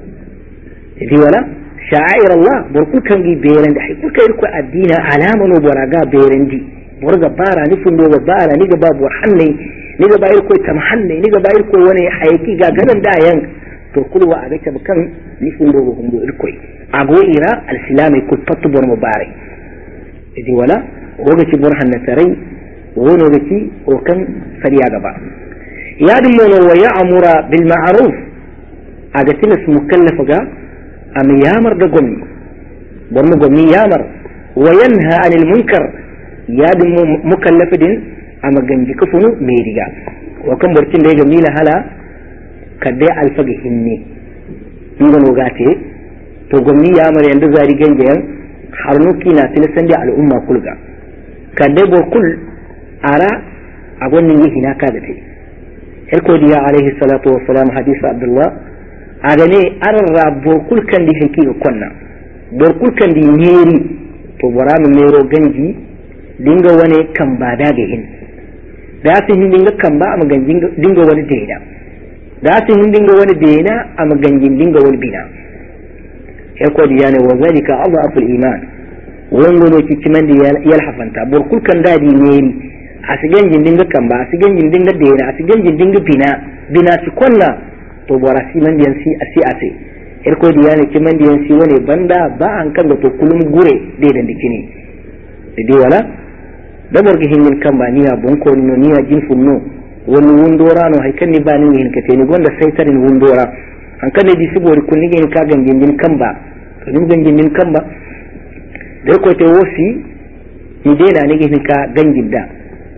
idi wala sha'air Allah burkul kan gi beren da hakku kai irko addina alama no bora ga berendi bora ga bara ni fundo ga bara ni ga babu hanne ni ga bayar ko tamhanne ni ga bayar ko wani hayaki ga ganan da yan to kulwa a ga tabkan ni fundo ga humbo irko ago ira al-silami kul fatu bor mubarak idi wala wogati burhan nasarai wono gati o kan sariya gaba yadin mono wa ya'mura bil ma'ruf aga tilas mukallaf ga am yamar da gomni bor mu gomni yamar wa yanha 'anil munkar yadin mukallaf din ama ganji kafunu me riga wa kan borcin da ga mila hala kadai alfaga hinni ngano gate to gwamni ya mara yanda zari gangayen harnuki na tilasan da al'umma kulga kadai borkul ara a gwanin yi hinaka da tai yarkodiya alaihi salatu wa salam hadisa abdullah a gane ararra borkul kan di hanki ga kwanna borkul kan di yeri to bora mu mero ganji dinga wani kan ba da ga hin da su hin dinga kan ba a maganjin dinga wani daina da su hin dinga wani daina a maganjin dinga wani bina يقول يعني وذلك أضعف الإيمان ونقولوا تتمنى يلحفنتا بركل كان دادي ميري أسجن جندين كمبا أسجن جندين دينا أسجن جندين بنا سكونا تبورا سيمن ينسي أسي يقول يعني تمنى ينسي وني بندا با أنكم تقولون غوري دينا دكيني دي ولا دبر كهين من كمبا نيا بونكو نيا جنفنو ونوندورا نو هيكني باني هنكتيني غوندا سيتر وندورا an kan di sibori kunni gen ka ganjin din kamba to nim ganjin din kamba da ko te wosi ni dena ne gen ka ganjin da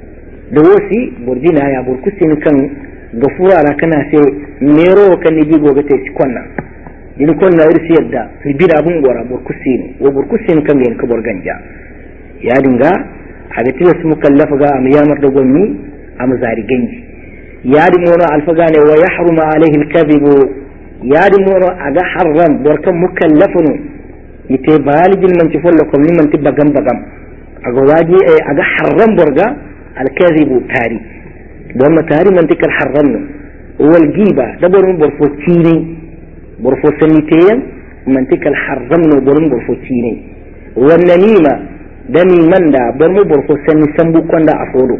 wosi bordina ya burkusin kan gafura ra kana sai mero kan ni bigo ga te konna din konna irsi yadda ni bida bun gora burkusin wo burkusin kan gen ka borganja ya dinga aga tilas mukallafa ga am yamar da gommi am zari ganji ya dinga alfaga ne wa yahrumu alaihi alkadhibu yadi moro aga harram borkan mukallafunu ite baligin man ci folla ko man tibba gam aga waji aga harram borga al-kadhibu tari don ma tari man tikal harram wal giba da borun borfo tini borfo saniteyan man tikal harram no borun borfo tini wal namima dami manda bormu borfo sanni sambu konda afodo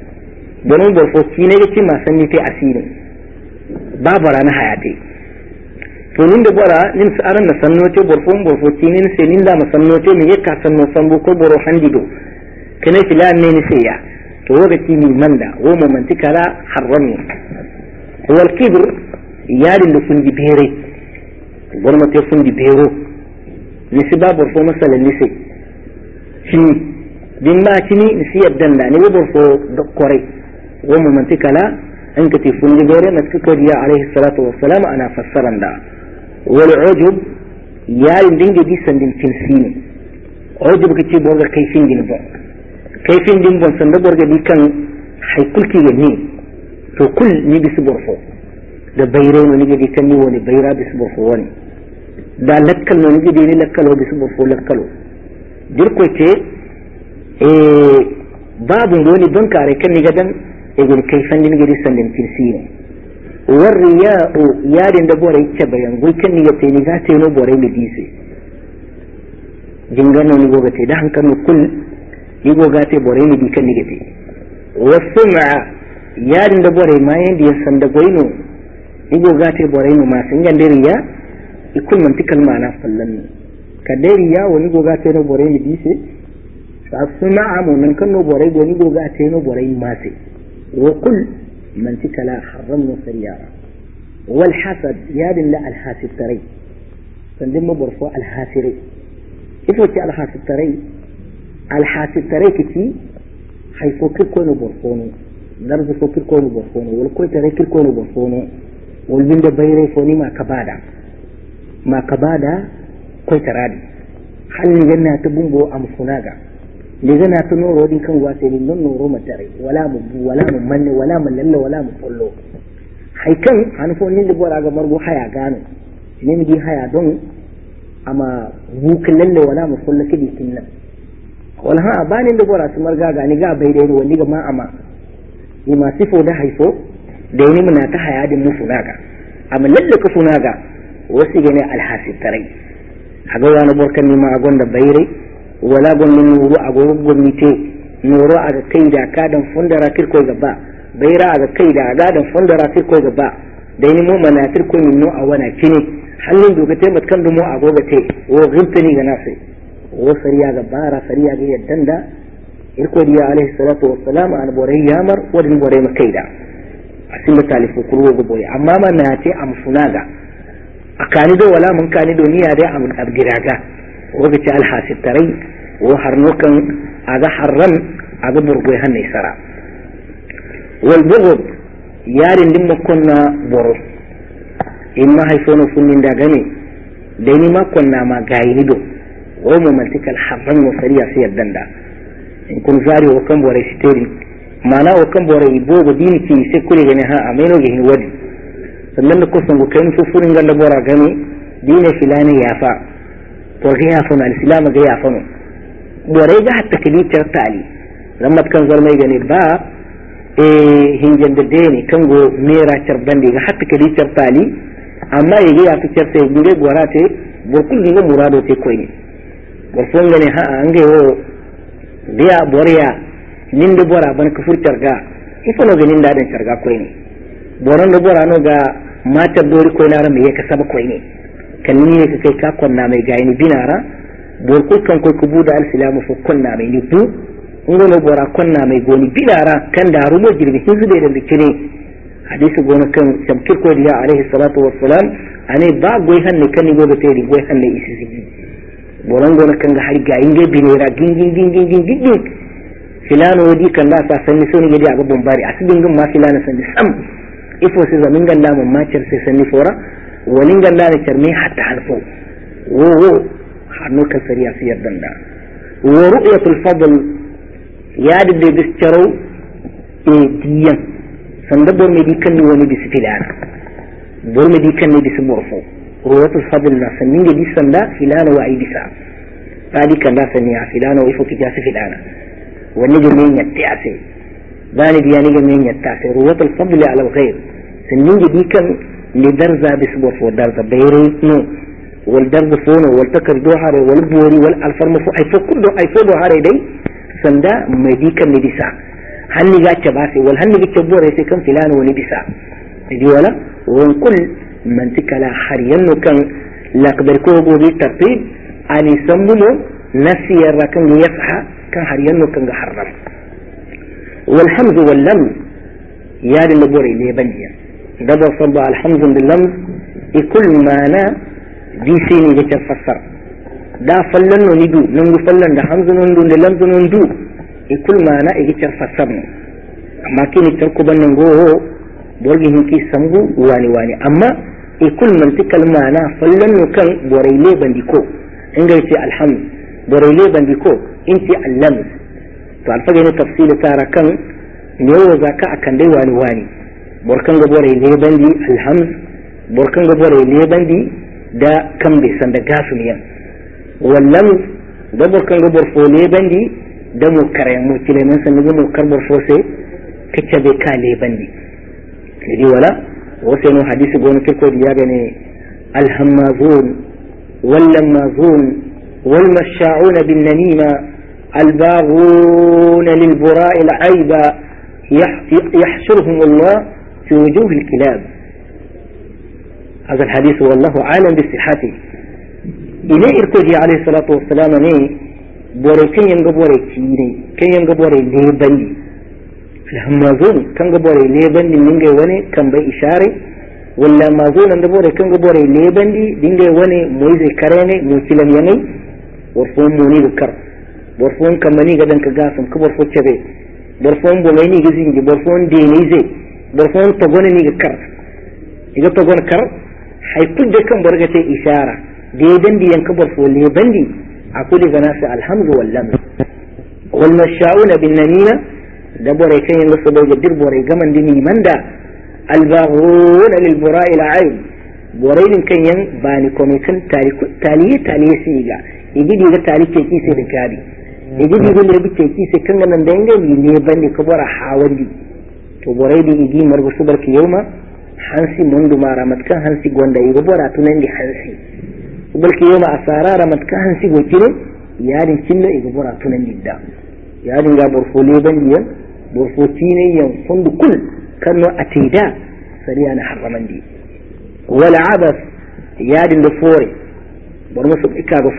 borun borfo tini ga ci ma sannite asiri babara na hayati to nin da bora nin saran na sannote borfon borfoti nin se nin da masannote mi yaka sanno sambu ko boro handido kene filan ne ni seya to wogati ni manda wo mo mantikala harrami wal kibr yadi lu fundi bere borma te fundi bero ni siba borfo masala ni se chini dimma chini ni si yadanda ni borfo dokkore wo mo mantikala an ka te fundi bere matka ko diya alaihi salatu wassalam ana fassaran da والعجب يال دينجي دي سندين تنسيني عجب كتي بورغا كيفين دين بون كيفين دين بون سند بورغا دي كان حيكل كي يني تو كل ني بيس بورفو da bayreno ni gidi kan ni woni bayra bis borfo woni da lakkal no ni gidi ni lakkalo bis borfo lakkalo dir ko te babu wani don kare kan ni gadan egin kai fandin gidi sandin tirsine warriya'u yadin da bore yake bayan gulkin ni gate ni gate no bore ni dise jingano ni gogate da hankanu kul ni gogate bore ni dikan ni gate wasum'a yadin da bore ma yandi ya sanda goino ni gogate bore ni ma sun gande riya ikul mantikal ma'ana fallan kadariya wani gogate no bore ni dise فالصنع من كانوا بوري وني غاتينو بوري ماسي وكل من تكلا حرم سيارة والحسد يا لا الحاسد تري فندم برفو الحاسري كيف وتي الحاسد تري الحاسد تري كتي حيفكر كونو برفونو درج فكر كونو برفونو والكوي تري كونو برفونو والبند بيري فوني ما كبادا كوي ترادي هل نجنا تبومبو ام فناغا لذا تنورو دي كان واسيني نورو متري ولا من ولا من لله ولا مقولو hay kan an fo ni bora ga margo haya gano ne mi di haya don ama bukin lalle wala mu kullu kidi kinna wala ha bani da bora su marga ga ni ga bai dai wani ga ma ama ni ma sifo da haifo da ni muna ta haya din mu funaga amma lalle ka funaga wasi gane alhasib tarai haga wani borkan ni ma gonda bayre wala gonnin nuru a gomite nuru a ga kai da kadan fundara kirko gaba bayra a ga kai da gadan fundara kirko gaba da ni mu mana kirko min no a wana kini hallin doka te matkan dumo a gogate o gintani ga nasi o sariya ga bara sariya ga yaddanda irko diya alaihi salatu wassalam an bore yamar wadin bore makaida asin da talifu kuro go boye amma mana te am funaga akani do wala mun kani do niya dai am abgiraga وقت الحاسب تري وحرنوكا هذا حرم هذا برغوي هني سرا والبغض يارين لما كنا برو إما هيفونو فنين داغني ديني ما كنا ما غايني دو ومو ملتك الحرم وسريع سير دندا إن كن زاري وكم بوري ستيري مانا وكم بوري بوغ ديني كي سيكولي غنها أمينو جهن ودي سنن كسن وكين ففورين غندا بورا غني دين فلاني يافا وغيافنا الإسلام غيافنا وريجا حتى كليتر تالي لما كان زرمي غني با هنجند ديني كانغو ميرا تربندي حتى كليتر تالي اما يجي يا فكر سي بيغي غوراتي بوكل نيغو مرادو تي كويني بوفون غني ها انغي و ديا بوريا نيند بورا بن كفر ترغا يفلو غني ndadin ترغا كويني بوران بورا نو غا ما تدوري كوينا رمي يكسب كويني kan ni ne kai ka konna mai gayini binara bor ko kan ko kubuda al-islamu fu konna mai ni bu ngono bora konna mai goni binara kan da rumo jirbi hizbe da bikire hadisi gona kan tabkir ko diya alaihi salatu wassalam ane ba goy hanne kan ni gobe teri goy hanne isisi boran gona kan ga har gayin ge binera gingin filano wadi kan la sa sanni soni gidi aga bombari asibin gum ma filana sanni sam ifo se zamin galla mun ma cer se sanni fora ولين قال لا ترمي حتى حلفو وهو حنوك سريع في الدندا ورؤية الفضل ياد اللي بيسترو ديا سندبر مدي كني وني بسفلان بور مدي كني بسمورفو رؤية الفضل لا سنين دي سندا فلان وعي بسا فادي كان لا سنيا فلان ويفو تجاس فلان ونجم مين يتعسي باني دياني جمين يتعسي رؤية الفضل على الغير سنين دي كان لدرزة بسبوف والدرزة بيريتنو والدرزة فونو والتكر دوحاري والبوري والالفرم فو اي فو كل اي فو دوحاري دي سندا مديكا ندسا هني جاتش باسي والهني جاتش بوري سيكم فلان وندسا دي ولا ونكل من تكلا حريانو كان لقدر كوبو دي ترتيب ان يسمونه نسي الركن يفحى كان حريانو كان حرم والحمز واللم يا للبوري ليبنيا دبر صبع الحمد باللمس يكل مانا دي سيني بتفسر دا فلن ندو ننجو فلن دا حمد ندو للمس ندو يكل مانا يتفسرنا اما كين يتركوا بننجو بورجي هنكي سمبو واني اما يكل من تكل مانا فلن كان بوريلي بنديكو انجلتي الحمد بوريلي بنديكو انتي اللمس تعرفين التفصيل تارا كان نيو زكا اكن دي واني borkan gabore ne bandi alhamd borkan gabore ne bandi da kambe sanda gasuniyan wallam da borkan gabor fo ne bandi da mu kare mu kilenan san da mu karbar fose kace be kale bandi idi wala wasu no hadisi gonu kirko ya gane alhammazun wallamazun والمشاعون بالنميمة الباغون للبراء العيب يحشرهم الله في وجوه الكلاب. هذا الحديث والله عالم بصحته. إلى إركوجي عليه الصلاة والسلام ني بوري كن ينقبوري كيني كن ينقبوري ليبندي الهمازون كن قبوري ليبندي نينجي وني كان بي إشاري ولا مازون ينقبوري كن قبوري ليبندي نينجي وني مويزي كريني موكيلم يني ورفون موني بكر ورفون كماني قدن كقاسم كبر فوتشبه ورفون بوميني قزينجي ورفون دينيزي ورفون تغوني كر إذا تغون كر حيكون دكم برغتي إشارة ديدن دي ينكبر فولي بندي أقول غناس الحمد واللم والمشاؤون بالنميمة دبوري كي ينصبوا جدر بوري قمن ديني مندا الباغون للبراء العيب بورين كي ين باني كوميكن تاليه سيغا يجي ديغا تالي تيكيسي دكاري يجي ديغا لبي تيكيسي كنغن دنگا يلي بندي كبورا حاولي تو بوري دي يجي مرغو سبرك يوما hansi mundu mara matka hansi gonda yigo bora tunandi hansi balki yoma asarara matka hansi gokino yadin kinno yigo bora tunandi da yadin ga borfole bandiyan borfotine yan fundu kul kanno atida sariya na harramandi wala abas yadin da fore bormo su ika ga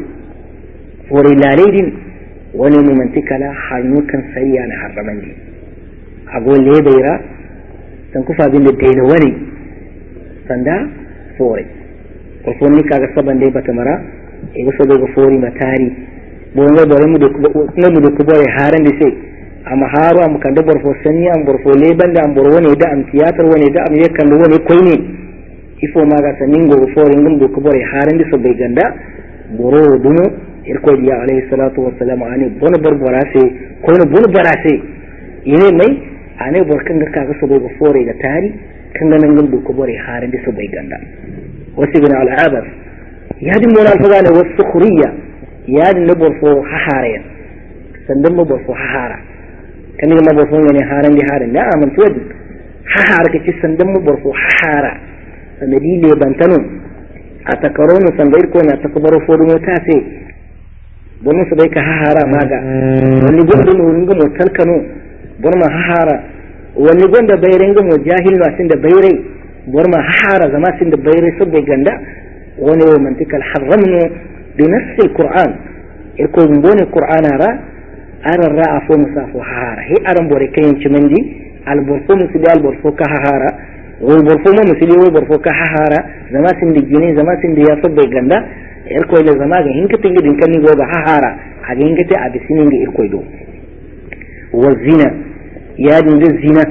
fore lalaidin wani mumantikala hannu kan sariya na harramandi agole beira san kufa bin da daina wani sanda fore ko fonni kaga saban dai bata mara e wasu daga fori matari bonga bare mu da ku bare haran da sai amma haru am kan da borfo sanni am borfo leban da am borwone da am tiyatar wani da am yakan da wani koi ne ifo ma ga sanin go fori ngum da ku bare haran da bai ganda boro dumo irko diya alayhi salatu wassalam ani bon barbarase ko ne bon barase ine mai ane borkan da kaga su bai fore da tari kan ganin gundu ko bore harin da su bai ganda wasu bin al'abas yadin mun alfaga ne wasu sukhriya yadin da borfo hahara sandan mu borfo hahara kan ne ma borfo ne harin da harin da aman tuwadi hahara kace sandan mu borfo hahara sanadi le bantano a takaronu sandair ko na takbaro fodu mota sai don su bai ka hahara maga wani gundu ne gumo talkano burma hahara wani gonda bayren ga mujahil no asin da bayrai burma hahara zama sin da bayrai su bai ganda wani wa mantikal harramnu bi nass alquran irko ngone qur'ana ra aran ra afo musafo hahara he aran bore kayin cimandi alburfu musili alburfu ka hahara wal burfu musili wal burfu ka hahara zama sin da gine zama sin da ya su bai ganda irko ile zama ga hinkata ngidin kan ni goga hahara a ga hinkata a bisinin ga irko do والزنا يادن الزنا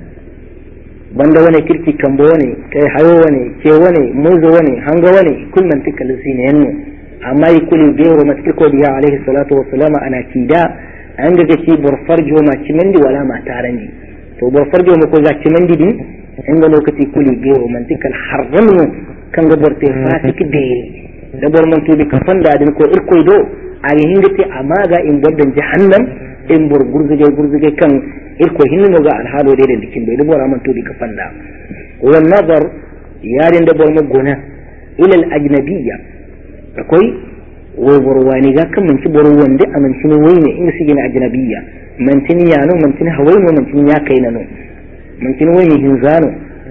بند وني كرتي كمبو وني كاي حيو وني كي وني موز وني هنگ وني كل من تكل الزنا ينو اما يقول غير ما تكو بها عليه الصلاه والسلام انا كيدا anga gaci borfarjo ma cimandi wala ma tarandi to borfarjo ma ko za cimandi din inga lokaci kuli gero man tikal harramu kan ga borte fasik de da bor man to bi kafanda din ko irkoy do ari hingati amaga in boddan jahannam in bor gurzuge kan irko hinno ga alhalo de dikin be bor man to di kafanda wal nazar yarin da bor magona ila al ajnabiyya akwai wai bor wani ga kan mun ci bor wanda aman ci wai ne in sigina ajnabiyya man tin ya no man tin hawai no man tin ya kai na no man tin wai hinzano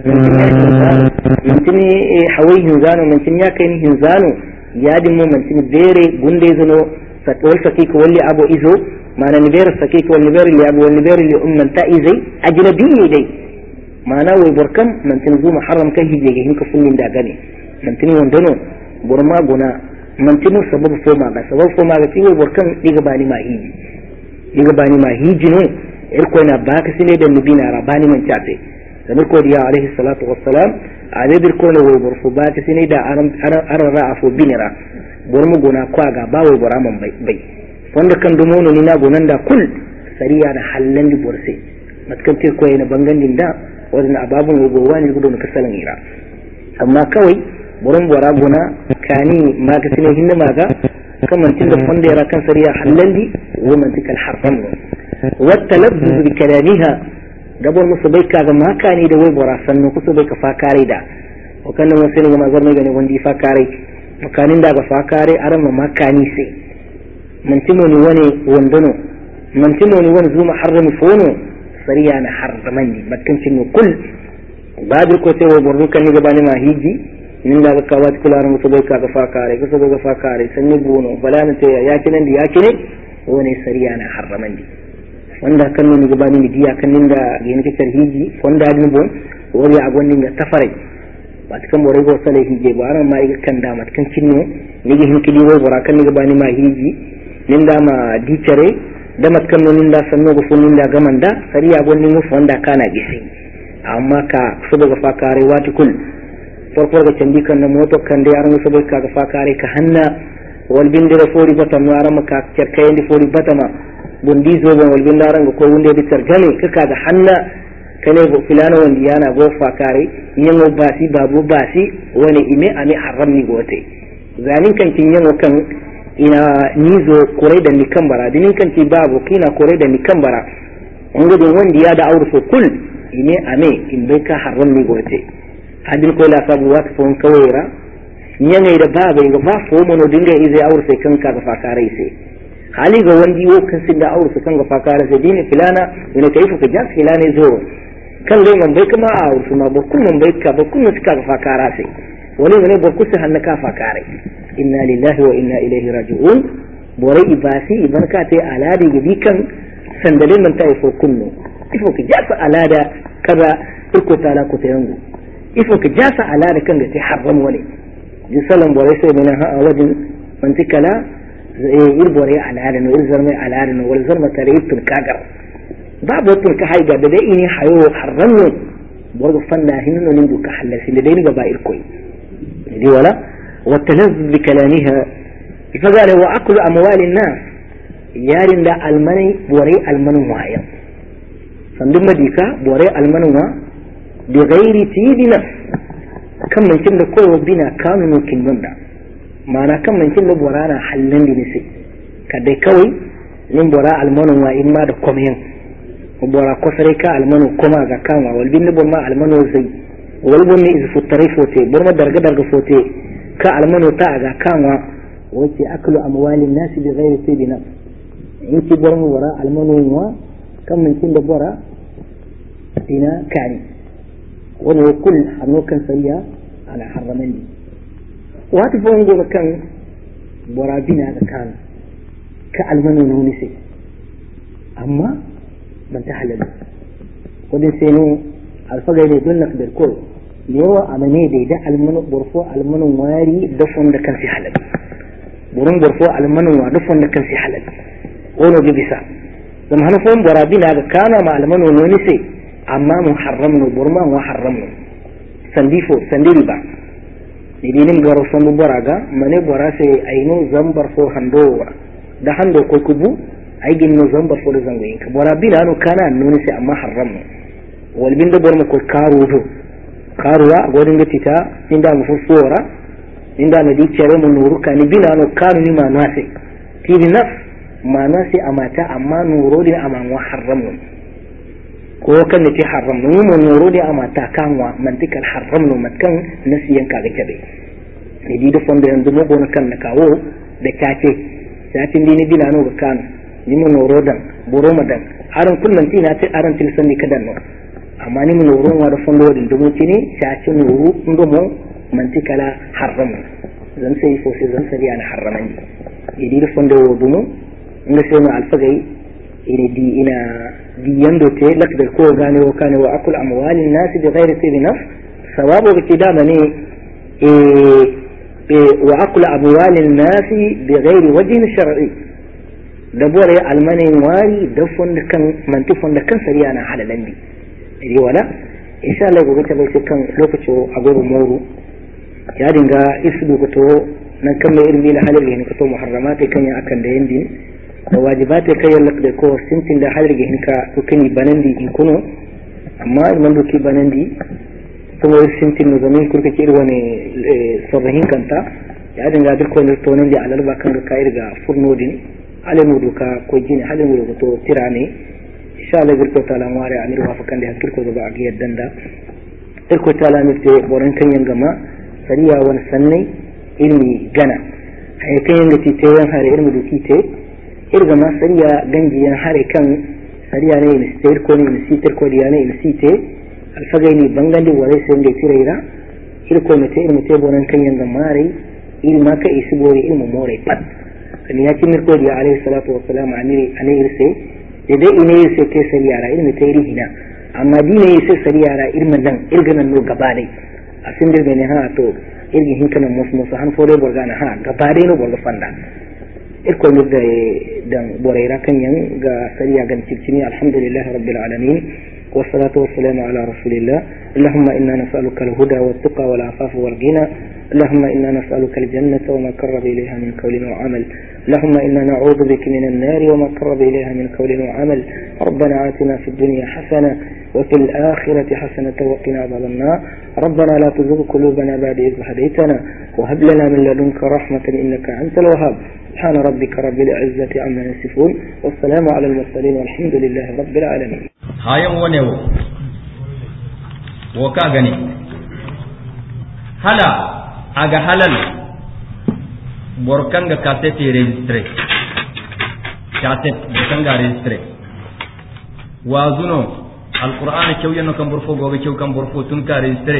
man tin hawai hinzano man tin ya kai ni hinzano yadin mu man tin bere gunde zano fatwal fakik walli abu izo mana niber sakik wal niber li abu wal niber li umman ta'izi ajnabiyyi dai mana wai burkan man tin zu muharram kai hije ga hinka sunnin da gane man tin wandano burma guna man tin sabab fo ma ga ti wai burkan diga bani ma hiji no irko na baka sine da nabina rabani man tafe da ko diya alaihi salatu wassalam ale bir ko no wai burfu baka sine da aran ra'afu binira burmu guna kwa ga ba wai buraman bai wanda kan dumono ni na gonan da kul sariya da hallan di borse matkan te koyi na bangandin da wannan ababun gowa ne gudu na kasalan ira amma kawai burin bora gona kani maga sine hinna maga kaman tin da fonda yara kan sariya hallan di ومنطق الحرم والتلذذ بكلامها دبر مصبيك هذا ما كان يدوي براسن وكسبيك فاكاري دا وكان مسلم ما زرنا غني وندي فاكاري وكان دا فاكاري ارم ما كان يسي من تموني وني وندنو من تموني ون زوم حرم فونو سريانا حرمني بتكنشنو كل بعد كوتي وبرو كان يغباني ما هيجي من دا كوات كلارم مصبيك هذا فاكاري كسبيك فاكاري سنبونو فلا نتي ياكنن دي ياكني وني سريانا حرمني wanda kan nuni gabani mi diya kan ninda gene ke tarhiji fonda din bon wori agon ninga tafare bat kan bore go sale hije ba ran ma kan da mat kan cinno nigi hinkidi wo bora kan ninga bani ma hiji ninda ma dicere da mat kan ninda sanno go fon ninda gamanda sari agon ninga fonda kana gisi amma ka suba ga fakare wati kul porpor ga candi kan na moto kan da yaran suba ka ga fakare ka hanna wal bindira fori batama aran ka cerkayndi fori batama bondi zoben wal bindaran ko wunde bi tarjami kaka da hanna kane bo filana wanda yana go fakare yango basi babu basi wani ime ami haramni gote zanin kan kin yango kan ina nizo kore da nikan bara dinin kan ti babu kina kore da nikan bara wanda don wanda ya da aure so kul ime ame in bai ka haramni gote hadin ko la sabu wat fon kawera nyanga da baba ga ba fo mono dinga izai aure sai kan ka fakare sai hali ga wandi wo kan sin da aure kan ga fakara sai dini filana ina kai fa jas filane zo kan dai man bai kuma a aure ma ba kun man bai ka ba kun suka ga fakara sai wani ne ba kusa hanna ka fakare inna lillahi wa inna ilaihi raji'un bore ibasi ibarka tai alade gibi kan sandalin man tai fo kunno ifo ki jasa alada kaza irko tala ko tayango ifo ki jasa alada kan ga tai haram wani jisalan bore sai mina ha awadin mantikala irbore al'ada no ilzarme al'ada no wal zarma taraytul kagar babu tul ka haiga da dai ini hayo harranno borgo fanna hinno nindu ka halasi da dai ga ba irkoi dai wala wa talazzuz bi kalamiha fagala wa aklu amwal an-nas yarin da almani bore almanu wayan sandin madika bore almanu wa bi ghairi tidina kan man kin da koyo bina kanu kin banda mana kan mankin da bora na halin da nisi kadai kawai nin bora almanu wa imma da komiyan bora kosare ka almanu koma ga kanwa wal bin bon ma almanu zai wal bon ne izu futare fote burma darga fote ka almanu ta ga kanwa wace aklu amwalin nas bi ghairi tibina in ki burma bora almanu wa kan mankin da bora ina kani wani kul hanokan sayya ala harramani wata bongo kan borabina da kan ka almanu nuni sai amma ban ta halal wadin sai no alfagai da dunnak da ko yawa amane da da almanu burfo almanu wari da fon da kan fi halal burun burfo almanu wa da fon da kan fi halal wono bi bisa dan hana fon borabina da kana ma almanu nuni sai amma muharramun burma wa haramun sandiri ba idinin garo sanu boraga mane bora sai aino zambar fo hando da hando ko kubu aigin no zambar fo da zangoyin ka bora bina no kana nuni sai amma haram wal bin da borma ko karuwa godin gatita inda mu fofora inda na dikere mu nuru kan bina no kanu ni ma nase tibi naf ma nase amata amma nuru din amma wa haram ko kan ne haram mu nuru din amata kanwa mantikal haram no matkan nasiyan ka ga kebe ne di da fonda yanzu mu gona kan na kawo da tace satin dini bina no ga kan ni mu nuru dan boroma dan aran kullun tina ta aran tilsan ni kadan no amma ni mu nuru wa da fondo din dumo tini sace nuru ngomo mantikala haram zan sai fo sai zan sari ana haramani idi da fondo dumo inda sai no alfagai ina di yando te lak da ko gane wa kana wa akul amwalin nas bi ghairi tibi nafs sawabu bi kidama ne wa akul amwalin nas bi ghairi wajhin shar'i da bore almani wari da fonda kan manti fonda kan sariya na halalan bi iri wala insha Allah gobe ta bai kan lokaci agogo moru ya dinga isbu ko to nan kan mai ilmi la halal ne ko to muharramat kan ya akan da yandi da wajibata kai yallak da ko sintin da halirge hinka to kani banandi in kuno amma man do ki banandi to mo sintin no zaman kurka ki wani sarrahin kanta ya dinga duk ko to nan da alal ba kan ka irga furno din alimu duka ko gine halimu duka to tirane insha Allah birko taala ware amir wafakan da hakir ko ga a yaddan da irko taala mi te boran kan yanga ma sariya wani sannai ilmi gana hay kan yanga ti te yan hare ilmi duki te irga ma sariya ganji yan hare kan sariya ne ni sir ko ni sitir ko diya ne ni site alfagaini bangandi wale sende tirayra irko mete ilmi te boran kan yanga mare ilma ka isbori ilmu more pat kan ya ci mirko di alayhi salatu wassalam ani irse dai ine irse ke sariyara ilmi tayri hina amma dine irse sariyara ilmin nan irganan no gabale asin dirbe ne ha to irgi hinkanan musmus han fore borgana ha gabale no borga fanda irko mirda dan boreira kan yan ga sariya gan cikini alhamdulillah rabbil alamin والصلاة والسلام على رسول الله اللهم إنا نسألك الهدى والتقى والعفاف والغنى اللهم إنا نسألك الجنة وما قرب إليها من قول وعمل اللهم إنا نعوذ بك من النار وما قرب إليها من قول وعمل ربنا آتنا في الدنيا حسنة وفي الآخرة حسنة وقنا عذاب النار ربنا لا تزغ قلوبنا بعد إذ هديتنا وهب لنا من لدنك رحمة إنك أنت الوهاب سبحان ربك رب العزة عما يصفون والسلام على المرسلين والحمد لله رب العالمين hayan wane wo ka gani hala aga halal borkanga cassette registre cassette borkanga registre wazuno alquran cewyano kam borfo gobe cew kam borfo tun ka registre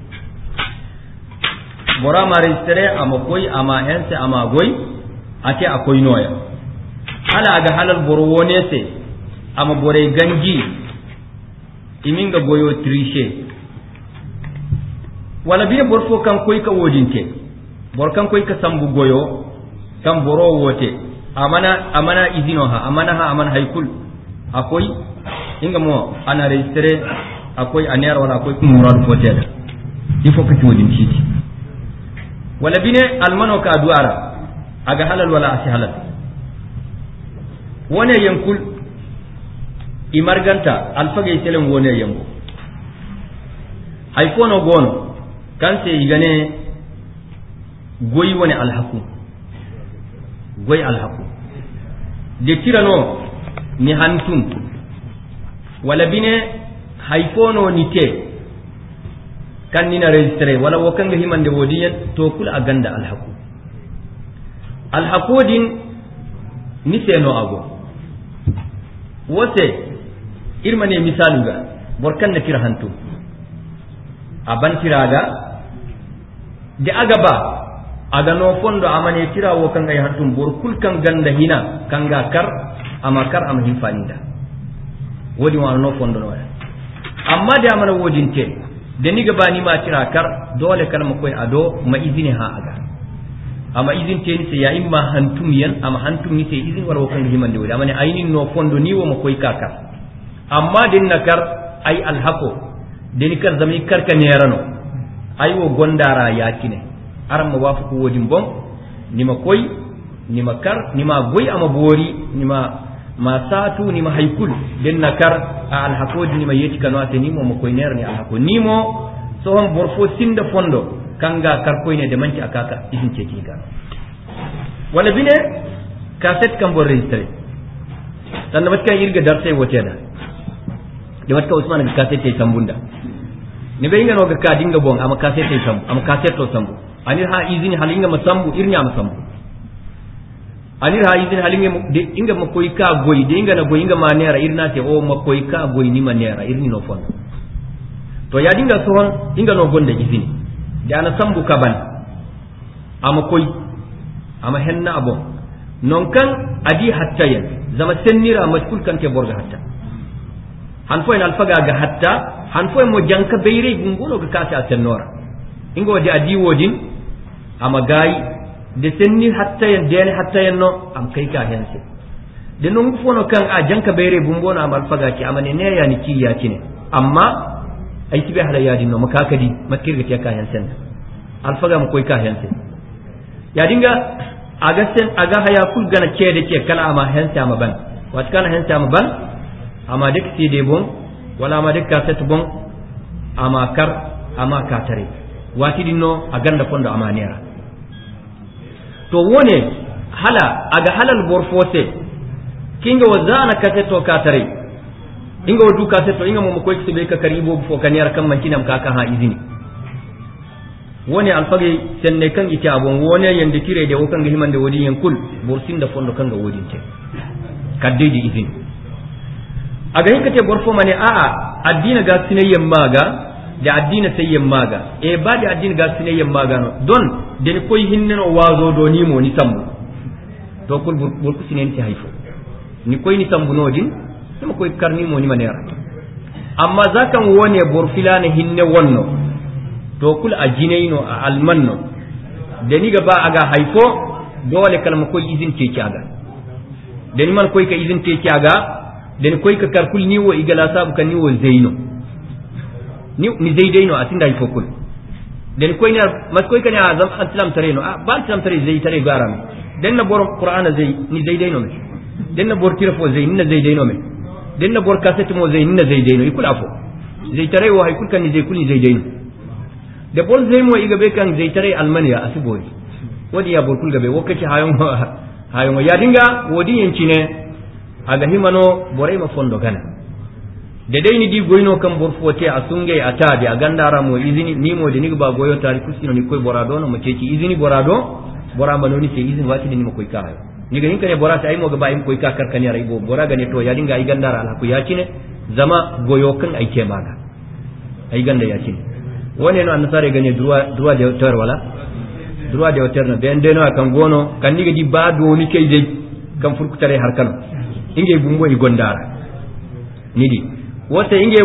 bora ma registre ama koy ama hense ama goy ate akoy noya hala aga halal boro wonese ama bore ganji iminga goyo triche wala biya borfo kan koy ka wodinte bor kan koy ka sambu goyo kan boro wote amana izino ha amana haykul akoy inga mo ana registre akoy aner wala akoy murad foteda il faut que tu wodinti wala bine almano ka duara aga halal wala asi halal wone yankul imarganta alfage selen wone yango hay kono gono kanse igane goyi woni alhaku goyi alhaku de tirano ni hantum wala bine hay kono ni te kan ni na registre wala wakanga himande wodiyan to kul aganda alhaku din ni seno ago wote irmane misalu ga borkan na tira hantu aban tiraga de aga ba aga no fondo amane tira wo kan ay hantum bor kul kan ganda hina kanga kar amakar am hinfaninda wodi wa no fondo no amma de amana wodinte de ni gaba ni ma tira kar dole kalma koy ado ma izini ha aga amma izin te ni se ya imma hantum yan amma hantum ni se izin wala wo kan himande wodi amane ayni no fondo ni wo ma koy kakar amma din nakar ay alhaqo din kar zami karka nerano ay wo gondara yakine aram ma wafu ko wodin bon nima koy nima kar nima goy ama bori nima ma satu nima haykul din nakar alhaqo din nima yeti kanu ateni mo koy nerni alhaqo nimo so hon borfo sinda fondo kanga kar koy ne de manci akaka idin ceki ga wala bine cassette kam bo registré tan na matka irga darse woteda de watka usman ga cassette sambunda ni be ngano ga ka dinga bon ama cassette sambu ama cassette to sambu anir ha izini halinga masambu irnya masambu anir ha izini halinga de inga makoy ka goy de inga na goy inga manera irna te o makoy ka goy ni manera irni no fon to ya dinga sohon inga no gonda izini de ana sambu kaban ama koy ama henna abo non kan adi hattayen zama sennira majkul kan ke borga hatta han fo en alfaga ga hatta han fo mo janka beyre gungulo ga kasa atennora ingo wadi adi wodin ama gayi de senni hattayen den hattayen no am kai ka hense de non fono kan a janka beyre bumbono am alfaga ki amane ne ya ni kiya kine amma ay tibe hala yadi no makakadi makirga te ka hensen alfaga mo koy ka hense ya dinga aga sen aga haya kul gana cede ke kala ama hense ama ban wat kana hense ama ban ama dik de bon wala ama dik cassette bon ama kar ama katare wati dinno aganda fondo ama nera to wone hala aga halal borfose kinga wazana kaseto katare inga wadu kaseto inga mo ko kibe ka karibo fo kaniyar kan mankinam ka ha izini woni alfage senne kan ite abon woni yande kire de wokan ga himande wodi yankul borsin da fondo kan ga wodi te kaddeji izini aga hinkate borfo mane a addina ga sinayyan maga da addina sayyan maga ba da addina ga sinayyan maga no don den koy hinneno wazo do ni mo ni sambu to kul burku sinen ti haifo ni koy ni sambu nodin sama koy karni mo ni manera amma zakan wone borfilane hinne wonno to kul ajinaino a almanno deni ga ba aga haifo dole kalma koy izin ke kiaga deni man koy ka izin ke kiaga deni koy ka karkul ni wo igala sabu kan ni wo zaino ni zaidaino atinda haifo kul deni koy ni mas koy kan azam islam tareno ba islam tare zai tare garam den na bor qur'ana zai ni zaidaino me den na bor tirafo zai ni zaidaino me den na bor kaset mo zai ni zaidaino ikul afo zai tare wo haikul kan ni zai kul ni zaidaino da bol zai mo iga be kan zai tare almaniya asibori wadi ya bol kulga be wakaci hayon ya dinga wodi yanci ne aga himano borai ma fondo gana da dai ni di goyno kan borfote a sungai a tabi a gandara mo izini ni mo de ni ba goyo tari kusino ni koy borado no mo ceci izini borado bora manoni ce izini wati ni mo koy ka hayo ni ga hinka ne borata ai mo ga ba im koy ka karkani ara ibo bora gane to ya dinga ai gandara ala ku ya cine zama goyo kan ai ke maga ai ganda ya cine woni no annasare gane droit de auteur wala droit de auteur na ben deno kan gono kan diga di ba do ni kay de kan furkutare har kan inge bumbo i gondara nidi wote inge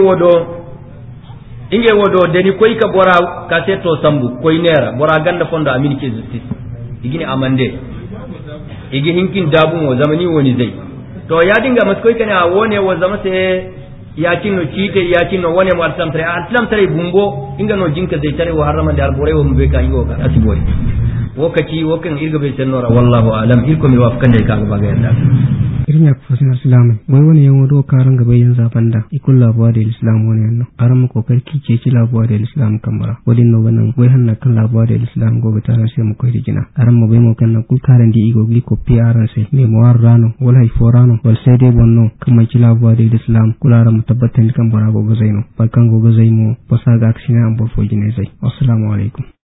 wodo deni koy ka bora ka seto sambu koy nera bora ganda fondo amini ke justice igini amande igi hinkin dabu mo zamani woni zai to ya dinga mas koy kana wone wo zamate yakin no cite yakin no wone mo islam tare bumbo inga no jinka zai tare wa harama da albore wo mbe kan yo ka asibori wakati wakan irga be senora wallahu alam irko mi wafkan dai kaga baga yanda irin ya fasin islam wai wani yan wado karan gaba yan zafanda ikul labuwa da islam wani yanno aran ko karki ce ci labuwa da islam kamara wadin no wannan wai hanna kan labuwa da islam gobe taran sai mu koyi gina aran mu bai mu kan kul karan di igo gli ko piaran sai me mo warrano wala hay forano wal sai dai bonno kuma ci labuwa da islam kularan mu tabbatan kan bara gobe zaino barkan gobe zaimo basa ga aksina an bo fo gine zai assalamu alaikum